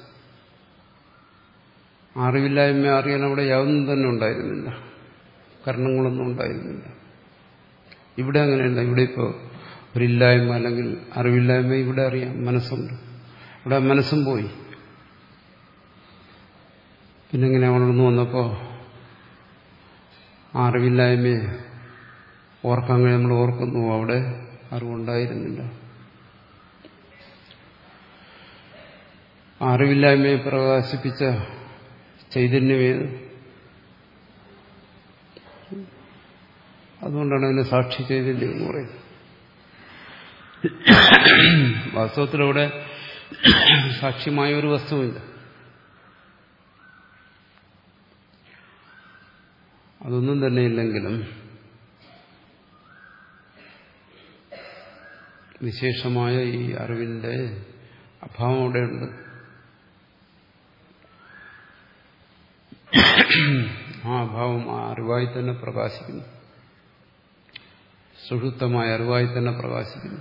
അറിവില്ലായ്മ അറിയാൻ അവിടെ യാതൊന്നും തന്നെ ഉണ്ടായിരുന്നില്ല, കരണങ്ങളൊന്നും ഉണ്ടായിരുന്നില്ല. ഇവിടെ അങ്ങനെയല്ല. ഇവിടെ ഇപ്പോൾ ഒരില്ലായ്മ അല്ലെങ്കിൽ അറിവില്ലായ്മ ഇവിടെ അറിയാം, മനസ്സുണ്ട്. ഇവിടെ മനസ്സും പോയി. പിന്നെങ്ങനെ ഉണർന്നു വന്നപ്പോൾ ആ അറിവില്ലായ്മയെ ഓർക്കാൻ കഴിയും. നമ്മൾ ഓർക്കുന്നു, അവിടെ അറിവുണ്ടായിരുന്നില്ല. ആ അറിവില്ലായ്മയെ പ്രകാശിപ്പിച്ച ചൈതന്യമേത്? അതുകൊണ്ടാണ് അതിന് സാക്ഷി ചൈതന്യം എന്ന് പറയുന്നത്. വാസ്തവത്തിലവിടെ സാക്ഷ്യമായ ഒരു വസ്തുവില്ല. അതൊന്നും തന്നെ ഇല്ലെങ്കിലും വിശേഷമായ ഈ അറിവിന്റെ അഭാവം അവിടെയുണ്ട്. ആ അഭാവം ആ അറിവായി തന്നെ പ്രകാശിക്കുന്നു, സുഷുപ്തമായ അറിവായി തന്നെ പ്രകാശിക്കുന്നു.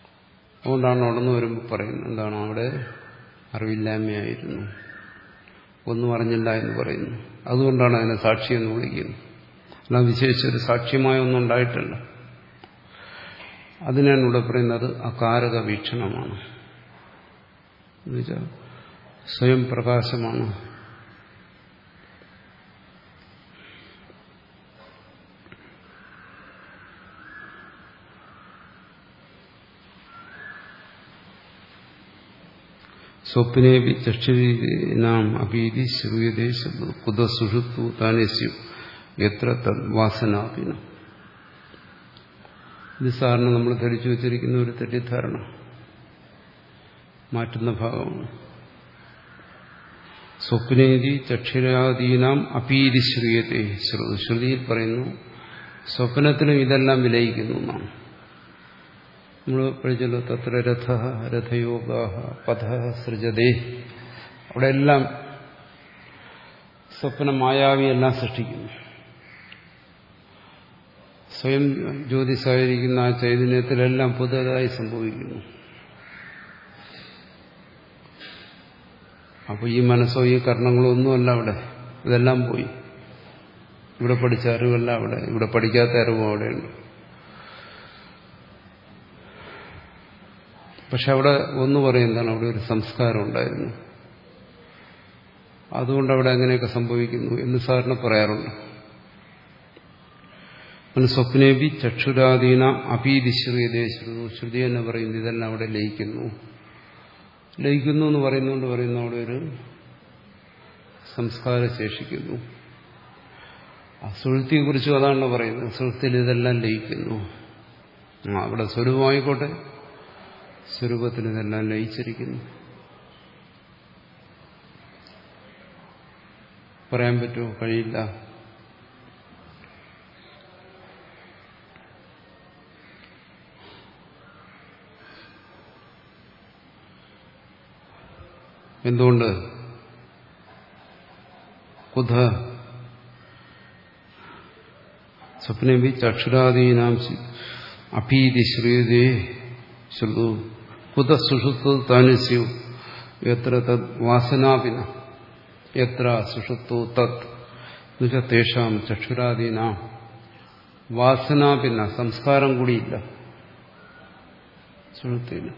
അതുകൊണ്ടാണ് ഉടന്നു വരുമ്പോൾ പറയുന്നത് എന്താണ്? അവിടെ അറിവില്ലായ്മയായിരുന്നു. ഒന്നും അറിഞ്ഞില്ല എന്ന് പറയുന്നു. അതുകൊണ്ടാണ് അതിനെ സാക്ഷി എന്ന് വിളിക്കുന്നത്. അല്ല വിശേഷിച്ചൊരു സാക്ഷ്യമായ ഒന്നും ഉണ്ടായിട്ടില്ല. അതിനാണ് ഇവിടെ പറയുന്നത് അകാരക വീക്ഷണമാണ്. എന്നുവെച്ചാൽ സ്വയം പ്രകാശമാണ്. സ്വപ്നേപി ചക്ഷുരീനാം അപീതി ശ്രൂയതേ കുതസുഷുപ്തു താനസ്യു എത്ര തദ്വാസനാപിന. ഇത് സാറിന് നമ്മൾ ധരിച്ചു വച്ചിരിക്കുന്ന ഒരു തെറ്റിദ്ധാരണ മാറ്റുന്ന ഭാഗമാണ്. സ്വപ്നേതി ചക്ഷുരാദീനാം അപീതി ശ്രൂയതേ. ശ്രുതിയിൽ പറയുന്നു സ്വപ്നത്തിലും ഇതെല്ലാം വിലയിക്കുന്നു എന്നാണ്. നമ്മൾ പഠിച്ചല്ലോ തത്ര രഥ രഥയോഗ പഥ സൃജതേ. അവിടെ എല്ലാം സ്വപ്ന മായാവിയെല്ലാം സൃഷ്ടിക്കുന്നു. സ്വയം ജ്യോതിസായിരിക്കുന്ന ആ ചൈതന്യത്തിലെല്ലാം പുതുതായി സംഭവിക്കുന്നു. അപ്പോൾ ഈ മനസ്സോ ഈ കർണങ്ങളോ ഒന്നുമല്ല അവിടെ, ഇതെല്ലാം പോയി. ഇവിടെ പഠിച്ച അറിവല്ല അവിടെ, ഇവിടെ പഠിക്കാത്ത അറിവും അവിടെയുണ്ട്. പക്ഷെ അവിടെ ഒന്ന് പറയുന്നതാണ്, അവിടെ ഒരു സംസ്കാരം ഉണ്ടായിരുന്നു, അതുകൊണ്ട് അവിടെ അങ്ങനെയൊക്കെ സംഭവിക്കുന്നു എന്ന് സാറിന് പറയാറുണ്ട്. സ്വപ്നേബി ചക്ഷുരാദീന അപീതി ശ്രുതേ. ശ്രുതി എന്ന് പറയുന്നത് ഇതെല്ലാം അവിടെ ലയിക്കുന്നു. ലയിക്കുന്നു എന്ന് പറയുന്നുകൊണ്ട് പറയുന്നു അവിടെ ഒരു സംസ്കാരം ശേഷിക്കുന്നു. ആ സുഴുത്തിയെ കുറിച്ചും അതാണ് പറയുന്നത്. സുഴുത്തിൽ ഇതെല്ലാം ലയിക്കുന്നു. അവിടെ സ്വരൂപമായിക്കോട്ടെ, സ്വരൂപത്തിൽ ഇതെല്ലാം ലയിച്ചിരിക്കുന്നു. പറയാൻ പറ്റുമോ? കഴിയില്ല. എന്തുകൊണ്ട്? കുധ സ്വപ്നേപി ചക്ഷുരാദീനാം അപീതി ശ്രീയതേ ശ്രുതു കുത സുഷുപ്തു താനുസ്യു എത്ര തദ് വാസനാപിന. എത്ര സുഷുപ്തു തത് എന്നുവെച്ചാൽ തേഷാം ചക്ഷുരാദീനാം വാസനാപിന, സംസ്കാരം കൂടിയില്ല സുഷുപ്തിയിൽ.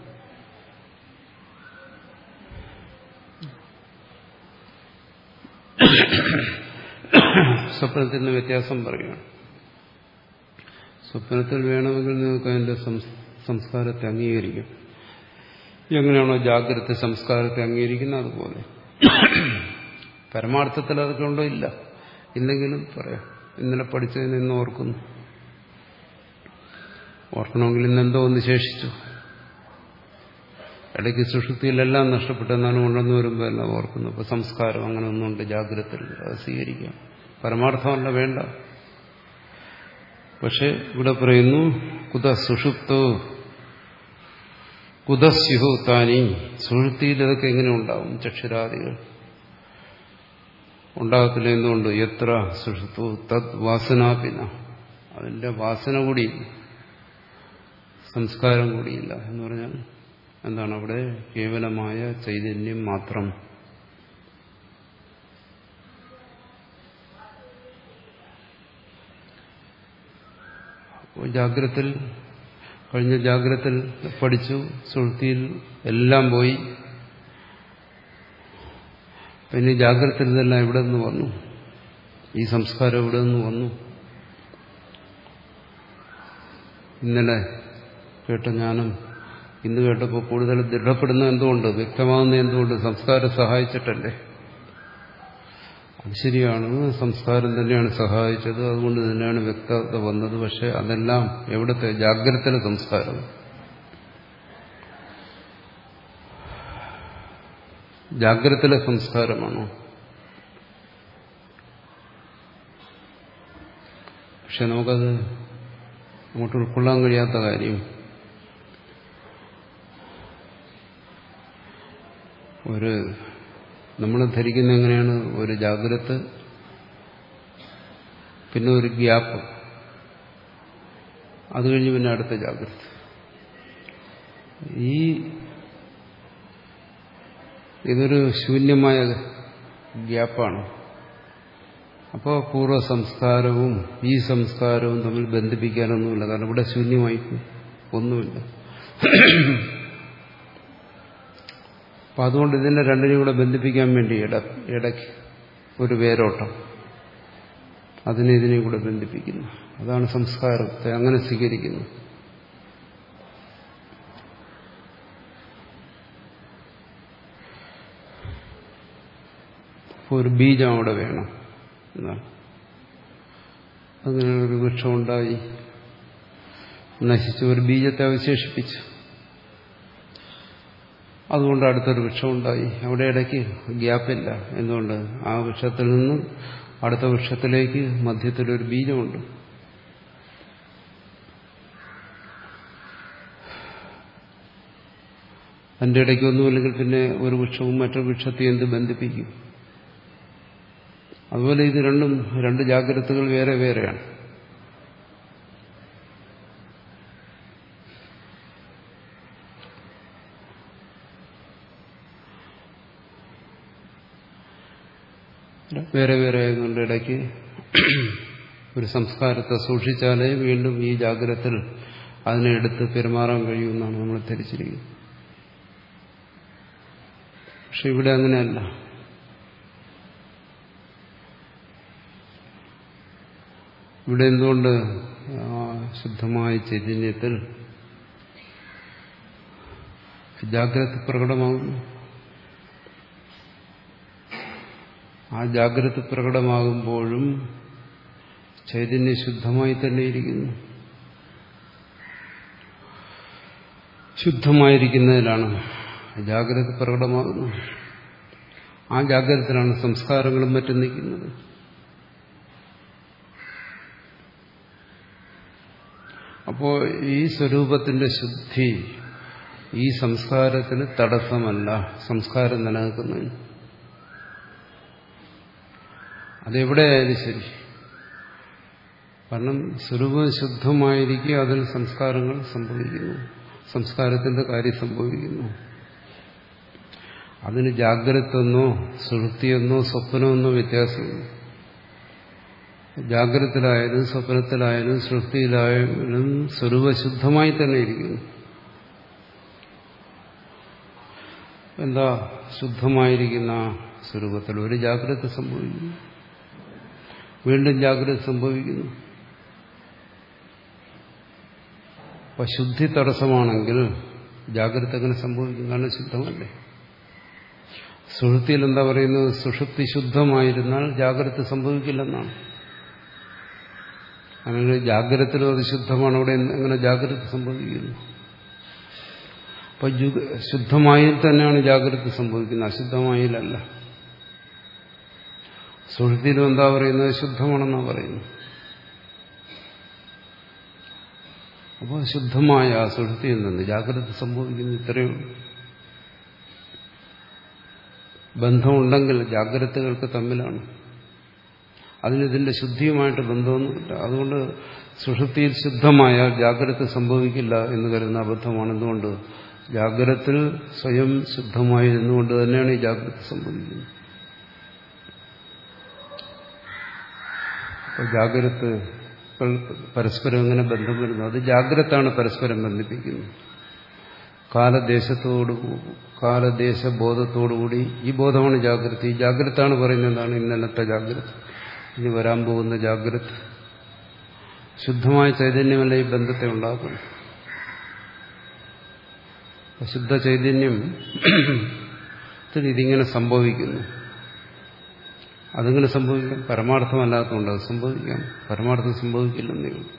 സ്വപ്നത്തിൽ നിന്ന് വ്യത്യാസം പറയുകയാണ്. സ്വപ്നത്തിൽ വേണമെങ്കിൽ നിങ്ങൾക്ക് അതിന്റെ സംസ്കാരത്തെ അംഗീകരിക്കും. എങ്ങനെയാണോ ജാഗ്രത സംസ്കാരത്തെ അംഗീകരിക്കുന്നത് അതുപോലെ. പരമാർത്ഥത്തിൽ അതൊക്കെ ഉണ്ടോ? ഇല്ല. ഇല്ലെങ്കിലും പറയാം. ഇന്നലെ പഠിച്ചതിന് ഇന്ന് ഓർക്കുന്നു. ഓർക്കണമെങ്കിൽ ഇന്നെന്തോ ഒന്ന് ശേഷിച്ചു. ഇടയ്ക്ക് സുഷുപ്തിയിലെല്ലാം നഷ്ടപ്പെട്ടെന്നാണ് ഉണ്ടെന്ന് വരുമ്പോൾ എല്ലാം ഓർക്കുന്നു. അപ്പൊ സംസ്കാരം അങ്ങനെ ഒന്നുണ്ട് ജാഗ്രതയിൽ, അത് സ്വീകരിക്കാം. പരമാർത്ഥമല്ല, വേണ്ട. പക്ഷെ ഇവിടെ പറയുന്നു കുത സുഷുപ്തോ കുതസ്യുഹു താനി. സുഷുപ്തിയിൽ ഇതൊക്കെ എങ്ങനെ ഉണ്ടാവും? ചക്ഷുരാദികൾ ഉണ്ടാകത്തില്ല. എന്തുകൊണ്ട്? എത്ര സുഷുപ്തു തദ് വാസനാപിന. അതിന്റെ വാസന കൂടിയില്ല, സംസ്കാരം കൂടിയില്ല. എന്ന് പറഞ്ഞാൽ എന്താണ്? അവിടെ കേവലമായ ചൈതന്യം മാത്രം. ജാഗ്രത്തിൽ കഴിഞ്ഞ ജാഗ്രത്തിൽ പഠിച്ചു, സുഷുപ്തിയിൽ എല്ലാം പോയി. പിന്നെ ജാഗ്രത്തിൽ ഇതെല്ലാം എവിടെ നിന്ന് വന്നു? ഈ സംസ്കാരം എവിടെ നിന്ന് വന്നു? ഇന്നലെ കേട്ട ജ്ഞാനം ഇന്ന് കേട്ടപ്പോൾ കൂടുതൽ ദൃഢപ്പെടുന്ന എന്തുകൊണ്ട്? വ്യക്തമാകുന്ന എന്തുകൊണ്ട്? സംസ്കാരം സഹായിച്ചിട്ടല്ലേ. അത് ശരിയാണ്, സംസ്കാരം തന്നെയാണ് സഹായിച്ചത്, അതുകൊണ്ട് തന്നെയാണ് വ്യക്തത വന്നത്. പക്ഷെ അതെല്ലാം എവിടത്തെ? ജാഗ്രതയിലെ സംസ്കാരം. ജാഗ്രതയിലെ സംസ്കാരമാണോ? പക്ഷെ നമുക്കത് അങ്ങോട്ട് ഉൾക്കൊള്ളാൻ കഴിയാത്ത കാര്യം. ഒരു നമ്മൾ ധരിക്കുന്ന എങ്ങനെയാണ്? ഒരു ജാഗ്രത, പിന്നെ ഒരു ഗ്യാപ്പ്, അത് കഴിഞ്ഞ് പിന്നെ അടുത്ത ജാഗ്രത. ഈ ഇതൊരു ശൂന്യമായ ഗ്യാപ്പാണ്. അപ്പോൾ പൂർവ്വ സംസ്കാരവും ഈ സംസ്കാരവും തമ്മിൽ ബന്ധിപ്പിക്കാനൊന്നുമില്ല. കാരണം ഇവിടെ ശൂന്യമായി ഒന്നുമില്ല. അപ്പം അതുകൊണ്ട് ഇതിനെ രണ്ടിനെയും കൂടെ ബന്ധിപ്പിക്കാൻ വേണ്ടി ഇട ഇടയ്ക്ക് ഒരു വേരോട്ടം, അതിനെ ഇതിനെയും കൂടെ ബന്ധിപ്പിക്കുന്നു. അതാണ് സംസ്കാരത്തെ അങ്ങനെ സ്വീകരിക്കുന്നു. അപ്പോൾ ഒരു ബീജം അവിടെ വേണം എന്നാണ്. അങ്ങനെ ഒരു വൃക്ഷമുണ്ടായി, നശിച്ചു, ഒരു ബീജത്തെ അവശേഷിപ്പിച്ചു. അതുകൊണ്ട് അടുത്തൊരു വൃക്ഷമുണ്ടായി. അവിടെ ഇടയ്ക്ക് ഗ്യാപ്പില്ല. എന്തുകൊണ്ട്? ആ വൃക്ഷത്തിൽ നിന്ന് അടുത്ത വൃക്ഷത്തിലേക്ക് മധ്യത്തിലൊരു ബീജമുണ്ട്. അതിൻ്റെ ഇടയ്ക്ക് ഒന്നുമില്ലെങ്കിൽ പിന്നെ ഒരു വൃക്ഷവും മറ്റൊരു വൃക്ഷത്തെ എന്ത് ബന്ധിപ്പിക്കും? അതുപോലെ ഇത് രണ്ടും രണ്ട് ജാഗ്രതകൾ വേറെ വേറെയാണ്. വേറെ വേറെ ആയതുകൊണ്ട് ഇടയ്ക്ക് ഒരു സംസ്കാരത്തെ സൂക്ഷിച്ചാലേ വീണ്ടും ഈ ജാഗ്രതയിൽ അതിനെ എടുത്ത് പെരുമാറാൻ കഴിയുമെന്നാണ് നമ്മൾ ധരിച്ചിരിക്കുന്നത്. പക്ഷെ ഇവിടെ അങ്ങനെയല്ല. ഇവിടെ എന്തുകൊണ്ട് ശുദ്ധമായ ചൈതന്യത്തിൽ ജാഗ്രത പ്രകടമാകുന്നു? ആ ജാഗ്രത പ്രകടമാകുമ്പോഴും ചൈതന്യം ശുദ്ധമായി തന്നെ ഇരിക്കുന്നു. ശുദ്ധമായിരിക്കുന്നതിലാണ് ജാഗ്രത പ്രകടമാകുന്നത്. ആ ജാഗ്രതത്തിലാണ് സംസ്കാരങ്ങളും മറ്റും നിൽക്കുന്നത്. അപ്പോൾ ഈ സ്വരൂപത്തിന്റെ ശുദ്ധി ഈ സംസ്കാരത്തിന് തടസ്സമല്ല. സംസ്കാരം നിലനിൽക്കുന്നതിന് അതെവിടെയായാലും ശരി. കാരണം സ്വരൂപം ശുദ്ധമായിരിക്കെ അതിൽ സംസ്കാരങ്ങൾ സംഭവിക്കുന്നു, സംസ്കാരത്തിന്റെ കാര്യം സംഭവിക്കുന്നു. അതിന് ജാഗ്രതെന്നോ സുഷുപ്തിയെന്നോ സ്വപ്നമെന്നോ വ്യത്യാസമില്ല. ജാഗ്രതത്തിലായാലും സ്വപ്നത്തിലായാലും സുഷുപ്തിയിലായാലും സ്വരൂപശുദ്ധമായി തന്നെ ഇരിക്കുന്നു. എന്താ ശുദ്ധമായിരിക്കുന്ന സ്വരൂപത്തിൽ ഒരു ജാഗ്രത സംഭവിക്കുന്നു, വീണ്ടും ജാഗ്രത സംഭവിക്കുന്നു. അപ്പൊ ശുദ്ധി തടസ്സമാണെങ്കിൽ ജാഗ്രത എങ്ങനെ സംഭവിക്കും? കാരണം ശുദ്ധമല്ലേ. സുഷുപ്തിയിൽ എന്താ പറയുന്നത്? സുഷുപ്തി ശുദ്ധമായിരുന്നാൽ ജാഗ്രത സംഭവിക്കില്ലെന്നാണ്. അങ്ങനെ ജാഗ്രതത്തിലും അത് ശുദ്ധമാണ്. അവിടെ എങ്ങനെ ജാഗ്രത സംഭവിക്കുന്നു? അപ്പൊ ശുദ്ധമായിൽ തന്നെയാണ് ജാഗ്രത സംഭവിക്കുന്നത്, അശുദ്ധമായിലല്ല. സുഷുപ്തിയിലും എന്താ പറയുന്നത്? ശുദ്ധമാണെന്നാണ് പറയുന്നത്. അപ്പോൾ ശുദ്ധമായ ആ സുഷുപ്തിയിൽ നിന്ന് ജാഗ്രത സംഭവിക്കുന്നു. ഇത്രയേ ഉള്ളൂ. ബന്ധമുണ്ടെങ്കിൽ ജാഗ്രതകൾക്ക് തമ്മിലാണ്. അതിനിതിന്റെ ശുദ്ധിയുമായിട്ട് ബന്ധമൊന്നുമില്ല. അതുകൊണ്ട് സുഷുപ്തിയിൽ ശുദ്ധമായാൽ ജാഗ്രത സംഭവിക്കില്ല എന്ന് കരുതുന്ന അബദ്ധമാണ്. എന്തുകൊണ്ട്? ജാഗ്രതത്തിൽ സ്വയം ശുദ്ധമായിരുന്നുകൊണ്ട് തന്നെയാണ് ഈ ജാഗ്രത സംഭവിക്കുന്നത്. അപ്പോൾ ജാഗ്രത പരസ്പരം എങ്ങനെ ബന്ധം വരുന്നു? അത് ജാഗ്രതാണ് പരസ്പരം ബന്ധിപ്പിക്കുന്നത്. കാലദേശത്തോടു കാലദേശബോധത്തോടുകൂടി ഈ ബോധമാണ് ജാഗ്രത. ഈ ജാഗ്രതാണ് പറയുന്നത് എന്താണ്? ഇന്നലത്തെ ജാഗ്രത, ഇനി വരാൻ പോകുന്ന ജാഗ്രത. ശുദ്ധമായ ചൈതന്യമല്ല ഈ ബന്ധത്തെ ഉണ്ടാക്കുന്നു. ശുദ്ധ ചൈതന്യം ഇതിങ്ങനെ സംഭവിക്കുന്നു. അതിങ്ങനെ സംഭവിക്കാം. പരമാർത്ഥമല്ലാത്തതുകൊണ്ട് അത് സംഭവിക്കാം. പരമാർത്ഥം സംഭവിക്കില്ലെന്നേ ഉള്ളൂ.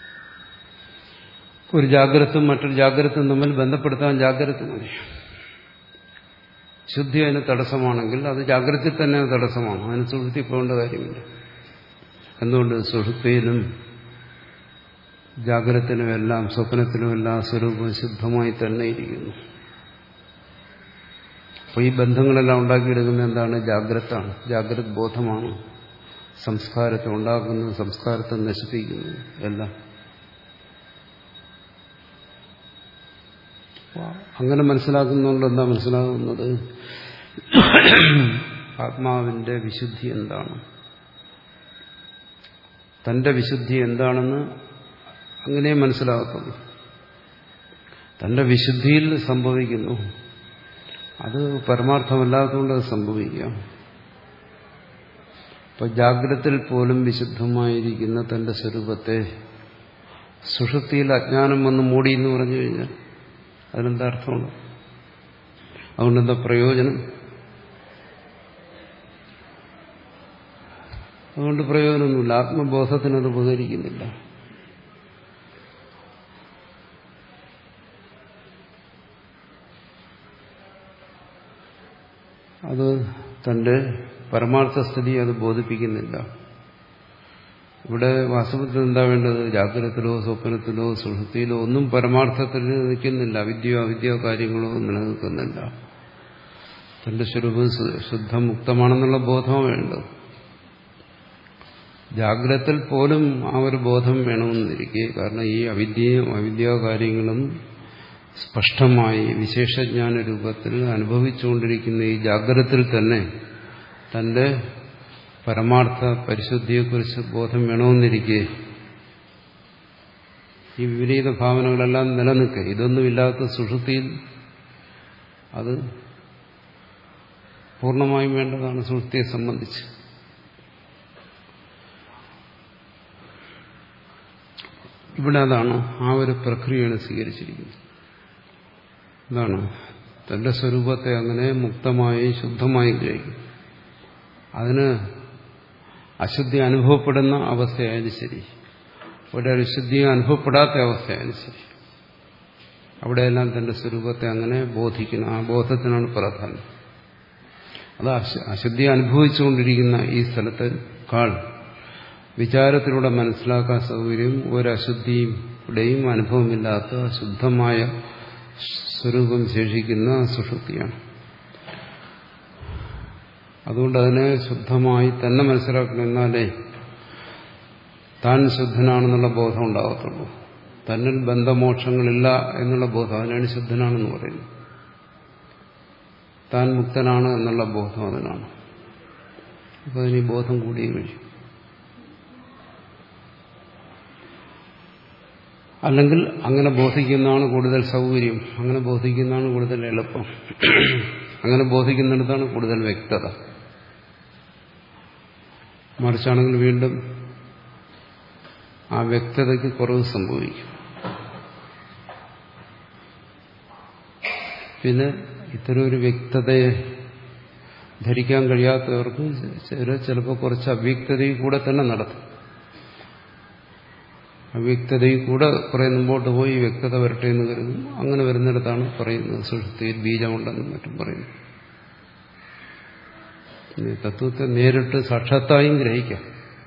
ഒരു ജാഗ്രതയും മറ്റൊരു ജാഗ്രതയും തമ്മിൽ ബന്ധപ്പെടുത്താൻ ജാഗ്രത മതി. ശുദ്ധി അതിന് തടസ്സമാണെങ്കിൽ അത് ജാഗ്രതയിൽ തന്നെ തടസ്സമാണ്. അതിന് സുഷുപ്തി പോകേണ്ട കാര്യമില്ല. എന്തുകൊണ്ട്? സുഷുപ്തിയിലും ജാഗ്രതത്തിനുമെല്ലാം സ്വപ്നത്തിനുമെല്ലാം സ്വരൂപം ശുദ്ധമായി തന്നെ ഇരിക്കുന്നു. അപ്പോൾ ഈ ബന്ധങ്ങളെല്ലാം ഉണ്ടാക്കിയെടുക്കുന്നത് എന്താണ്? ജാഗ്രതാണ്. ജാഗ്രത ബോധമാണ് സംസ്കാരത്തെ ഉണ്ടാക്കുന്നത്, സംസ്കാരത്തെ നശിപ്പിക്കുന്നത് എല്ലാം. അങ്ങനെ മനസ്സിലാക്കുന്നതുകൊണ്ട് എന്താ മനസ്സിലാകുന്നത്? ആത്മാവിന്റെ വിശുദ്ധി എന്താണ്, തന്റെ വിശുദ്ധി എന്താണെന്ന് അങ്ങനെ മനസ്സിലാകത്തുള്ളൂ. തന്റെ വിശുദ്ധിയിൽ സംഭവിക്കുന്നു, അത് പരമാർത്ഥമല്ലാത്തതുകൊണ്ട് അത് സംഭവിക്കാം. ഇപ്പൊ ജാഗ്രതത്തിൽ പോലും വിശുദ്ധമായിരിക്കുന്ന തന്റെ സ്വരൂപത്തെ സുഷുപ്തിയിൽ അജ്ഞാനം വന്ന് മൂടി എന്ന് പറഞ്ഞു കഴിഞ്ഞാൽ അതിനെന്താ അർത്ഥമുണ്ട്? അതുകൊണ്ടെന്താ പ്രയോജനം? അതുകൊണ്ട് പ്രയോജനമൊന്നുമില്ല. ആത്മബോധത്തിനത് ഉപകരിക്കുന്നില്ല. അത് തന്റെ പരമാർത്ഥസ്ഥിതി അത് ബോധിപ്പിക്കുന്നില്ല. ഇവിടെ വാസ്തവത്തിൽ എന്താ വേണ്ടത്? ജാഗ്രതത്തിലോ സ്വപ്നത്തിലോ സുഷുപ്തിയിലോ ഒന്നും പരമാർത്ഥത്തിൽ നിൽക്കുന്നില്ല. അവിദ്യയോ അവിദ്യയോ കാര്യങ്ങളോ നിലനിൽക്കുന്നില്ല. തന്റെ സ്വരൂപം ശുദ്ധമുക്തമാണെന്നുള്ള ബോധമാണ് വേണ്ടത്. ജാഗ്രതത്തിൽ പോലും ആ ഒരു ബോധം വേണമെന്നിരിക്കെ, കാരണം ഈ അവിദ്യയും അവിദ്യാ കാര്യങ്ങളും സ്പഷ്ടമായി വിശേഷജ്ഞാന രൂപത്തിൽ അനുഭവിച്ചുകൊണ്ടിരിക്കുന്ന ഈ ജാഗ്രതത്തിൽ തന്നെ തന്റെ പരമാർത്ഥ പരിശുദ്ധിയെക്കുറിച്ച് ബോധം വേണമെന്നിരിക്കെ ഈ വിപരീത ഭാവനകളെല്ലാം നിലനിൽക്കുക. ഇതൊന്നുമില്ലാത്ത സുഷുപ്തിയിൽ അത് പൂർണ്ണമായും വേണ്ടതാണ്. സുഷുപ്തിയെ സംബന്ധിച്ച് ഇവിടെ അതാണ്, ആ ഒരു പ്രക്രിയയാണ് സ്വീകരിച്ചിരിക്കുന്നത്. എന്താണ്? തന്റെ സ്വരൂപത്തെ അങ്ങനെ മുക്തമായി ശുദ്ധമായി ഗ്രഹിക്കും. അതിന് അശുദ്ധി അനുഭവപ്പെടുന്ന അവസ്ഥയായാലും ശരി, ഒരു അശുദ്ധി അനുഭവപ്പെടാത്ത അവസ്ഥയായാലും ശരി, അവിടെയെല്ലാം തന്റെ സ്വരൂപത്തെ അങ്ങനെ ബോധിക്കണം. ആ ബോധത്തിനാണ് പ്രാധാന്യം. അത് അശുദ്ധി അനുഭവിച്ചുകൊണ്ടിരിക്കുന്ന ഈ സ്ഥലത്തേക്കാൾ വിചാരത്തിലൂടെ മനസ്സിലാക്കാൻ സൗകര്യം ഒരശുദ്ധിയുടെയും അനുഭവമില്ലാത്ത ശുദ്ധമായ സ്വരൂപം ശേഷിക്കുന്ന സുഷുപ്തിയാണ്. അതുകൊണ്ട് അതിനെ ശുദ്ധമായി തന്നെ മനസ്സിലാക്കണം. എന്നാലേ താൻ ശുദ്ധനാണെന്നുള്ള ബോധം ഉണ്ടാകത്തുള്ളൂ. തന്നിൽ ബന്ധമോക്ഷങ്ങളില്ല എന്നുള്ള ബോധം, അതിനാണ് ശുദ്ധനാണെന്ന് പറയുന്നത്. താൻ മുക്തനാണ് എന്നുള്ള ബോധം അതിനാണ്. അപ്പോൾ അതിന് ഈ ബോധം കൂടിയേ കഴിയും. അല്ലെങ്കിൽ അങ്ങനെ ബോധിക്കുന്നതാണ് കൂടുതൽ സൗകര്യം, അങ്ങനെ ബോധിക്കുന്നതാണ് കൂടുതൽ എളുപ്പം, അങ്ങനെ ബോധിക്കുന്നിടത്താണ് കൂടുതൽ വ്യക്തത. മറിച്ചാണെങ്കിൽ വീണ്ടും ആ വ്യക്തതയ്ക്ക് കുറവ് സംഭവിക്കും. പിന്നെ ഇത്തരം ഒരു വ്യക്തതയെ ധരിക്കാൻ കഴിയാത്തവർക്ക് ചിലപ്പോൾ കുറച്ച് അവ്യക്തതയിൽ കൂടെ തന്നെ നടത്തും. അവ്യക്തതയിൽ കൂടെ കുറെ മുമ്പോട്ട് പോയി വ്യക്തത വരട്ടെ എന്ന് കരുതും. അങ്ങനെ വരുന്നിടത്താണ് പറയുന്നത് സുഷുപ്തിയിൽ ബീജമുണ്ടെന്നും മറ്റും പറയുന്നു. തത്വത്തെ നേരിട്ട് സാക്ഷാത്തായും ഗ്രഹിക്കാം,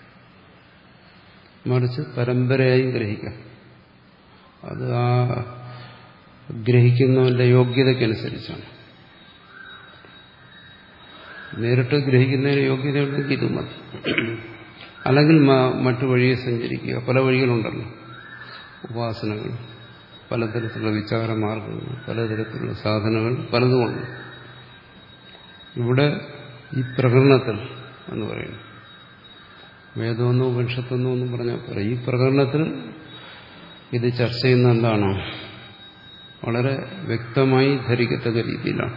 മറിച്ച് പരമ്പരയായും ഗ്രഹിക്കാം. അത് ആ ഗ്രഹിക്കുന്നവന്റെ യോഗ്യതയ്ക്കനുസരിച്ചാണ്. നേരിട്ട് ഗ്രഹിക്കുന്നതിന് യോഗ്യതയുണ്ടെങ്കിൽ ഇത് മതി. അല്ലെങ്കിൽ മറ്റു വഴിയെ സഞ്ചരിക്കുക. പല വഴികളുണ്ടല്ലോ, ഉപാസനകൾ, പലതരത്തിലുള്ള വിചാരമാർഗങ്ങൾ, പലതരത്തിലുള്ള സാധനങ്ങൾ പലതുമുണ്ട്. ഇവിടെ ഈ പ്രകരണത്തിൽ എന്ന് പറയുന്നു, വേദമെന്നോ ഉപനിഷത്തെന്നോ ഒന്നും പറഞ്ഞാൽ പോരാ, ഈ പ്രകരണത്തിൽ ഇത് ചർച്ച ചെയ്യുന്ന എന്താണ്? വളരെ വ്യക്തമായി ധരിക്കത്തക്ക രീതിയിലാണ്.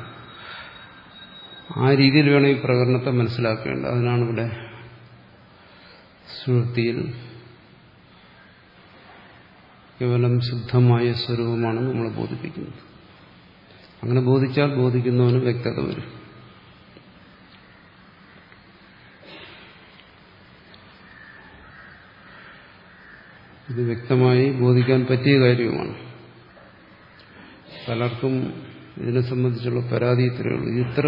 ആ രീതിയിൽ വേണം ഈ പ്രകരണത്തെ മനസ്സിലാക്കേണ്ടത്. അതിനാണ് ഇവിടെ സുഷുപ്തിയിൽ കേവലം ശുദ്ധമായ സ്വരൂപമാണ് നമ്മളെ ബോധിപ്പിക്കുന്നത്. അങ്ങനെ ബോധിച്ചാൽ ബോധിക്കുന്നവന് വ്യക്തത വരും. ഇത് വ്യക്തമായി ബോധിക്കാൻ പറ്റിയ കാര്യവുമാണ്. പലർക്കും ഇതിനെ സംബന്ധിച്ചുള്ള പരാതി ഇത്രയേ ഉള്ളൂ. ഇത്ര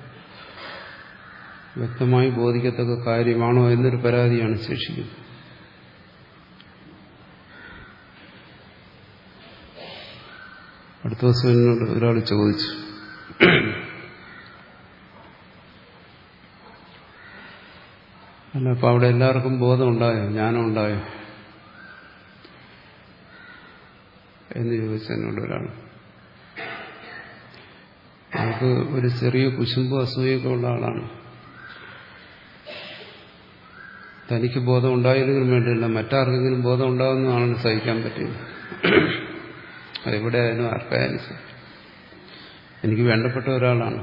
വ്യക്തമായി ബോധിക്കത്തക്ക കാര്യമാണോ എന്നൊരു പരാതിയാണ് ശേഷിക്കുന്നത്. അടുത്ത ദിവസം എന്നോട് ഒരാൾ ചോദിച്ചു, അല്ല അപ്പൊ അവിടെ എല്ലാവർക്കും ബോധം ഉണ്ടായോ, ജ്ഞാനം ഉണ്ടായോ എന്ന് ചോദിച്ചു എന്നോട് ഒരാൾ. നമുക്ക് ഒരു ചെറിയ കുശുമ്പ് അസൂയൊക്കെ ഉള്ള ആളാണ്. തനിക്ക് ബോധം ഉണ്ടായില്ലെങ്കിലും വേണ്ടിയില്ല, മറ്റാർക്കെങ്കിലും ബോധം ഉണ്ടാകുന്നതാണെന്ന് സഹിക്കാൻ പറ്റില്ല. അതെവിടെ ആയാലും ആർക്കായാലും ശരി. എനിക്ക് വേണ്ടപ്പെട്ട ഒരാളാണ്.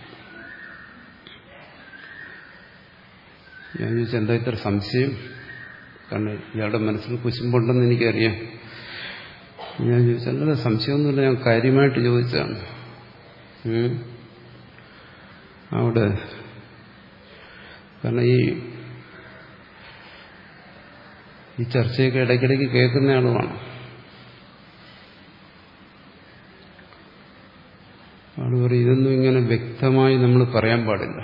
ഞാൻ ചോദിച്ചാൽ എന്താ ഇത്ര സംശയം? കാരണം ഇയാളുടെ മനസ്സിൽ കുശുമ്പുണ്ടെന്ന് എനിക്കറിയാം. ഞാൻ ചോദിച്ചാൽ അല്ല, സംശയമൊന്നുമില്ല, ഞാൻ കാര്യമായിട്ട് ചോദിച്ചതാണ്. അവിടെ കാരണം ഈ ഈ ചർച്ചയൊക്കെ ഇടയ്ക്കിടയ്ക്ക് കേൾക്കുന്ന ആളുമാണ്. ആള് പറയും ഇതൊന്നും ഇങ്ങനെ വ്യക്തമായി നമ്മൾ പറയാൻ പാടില്ല.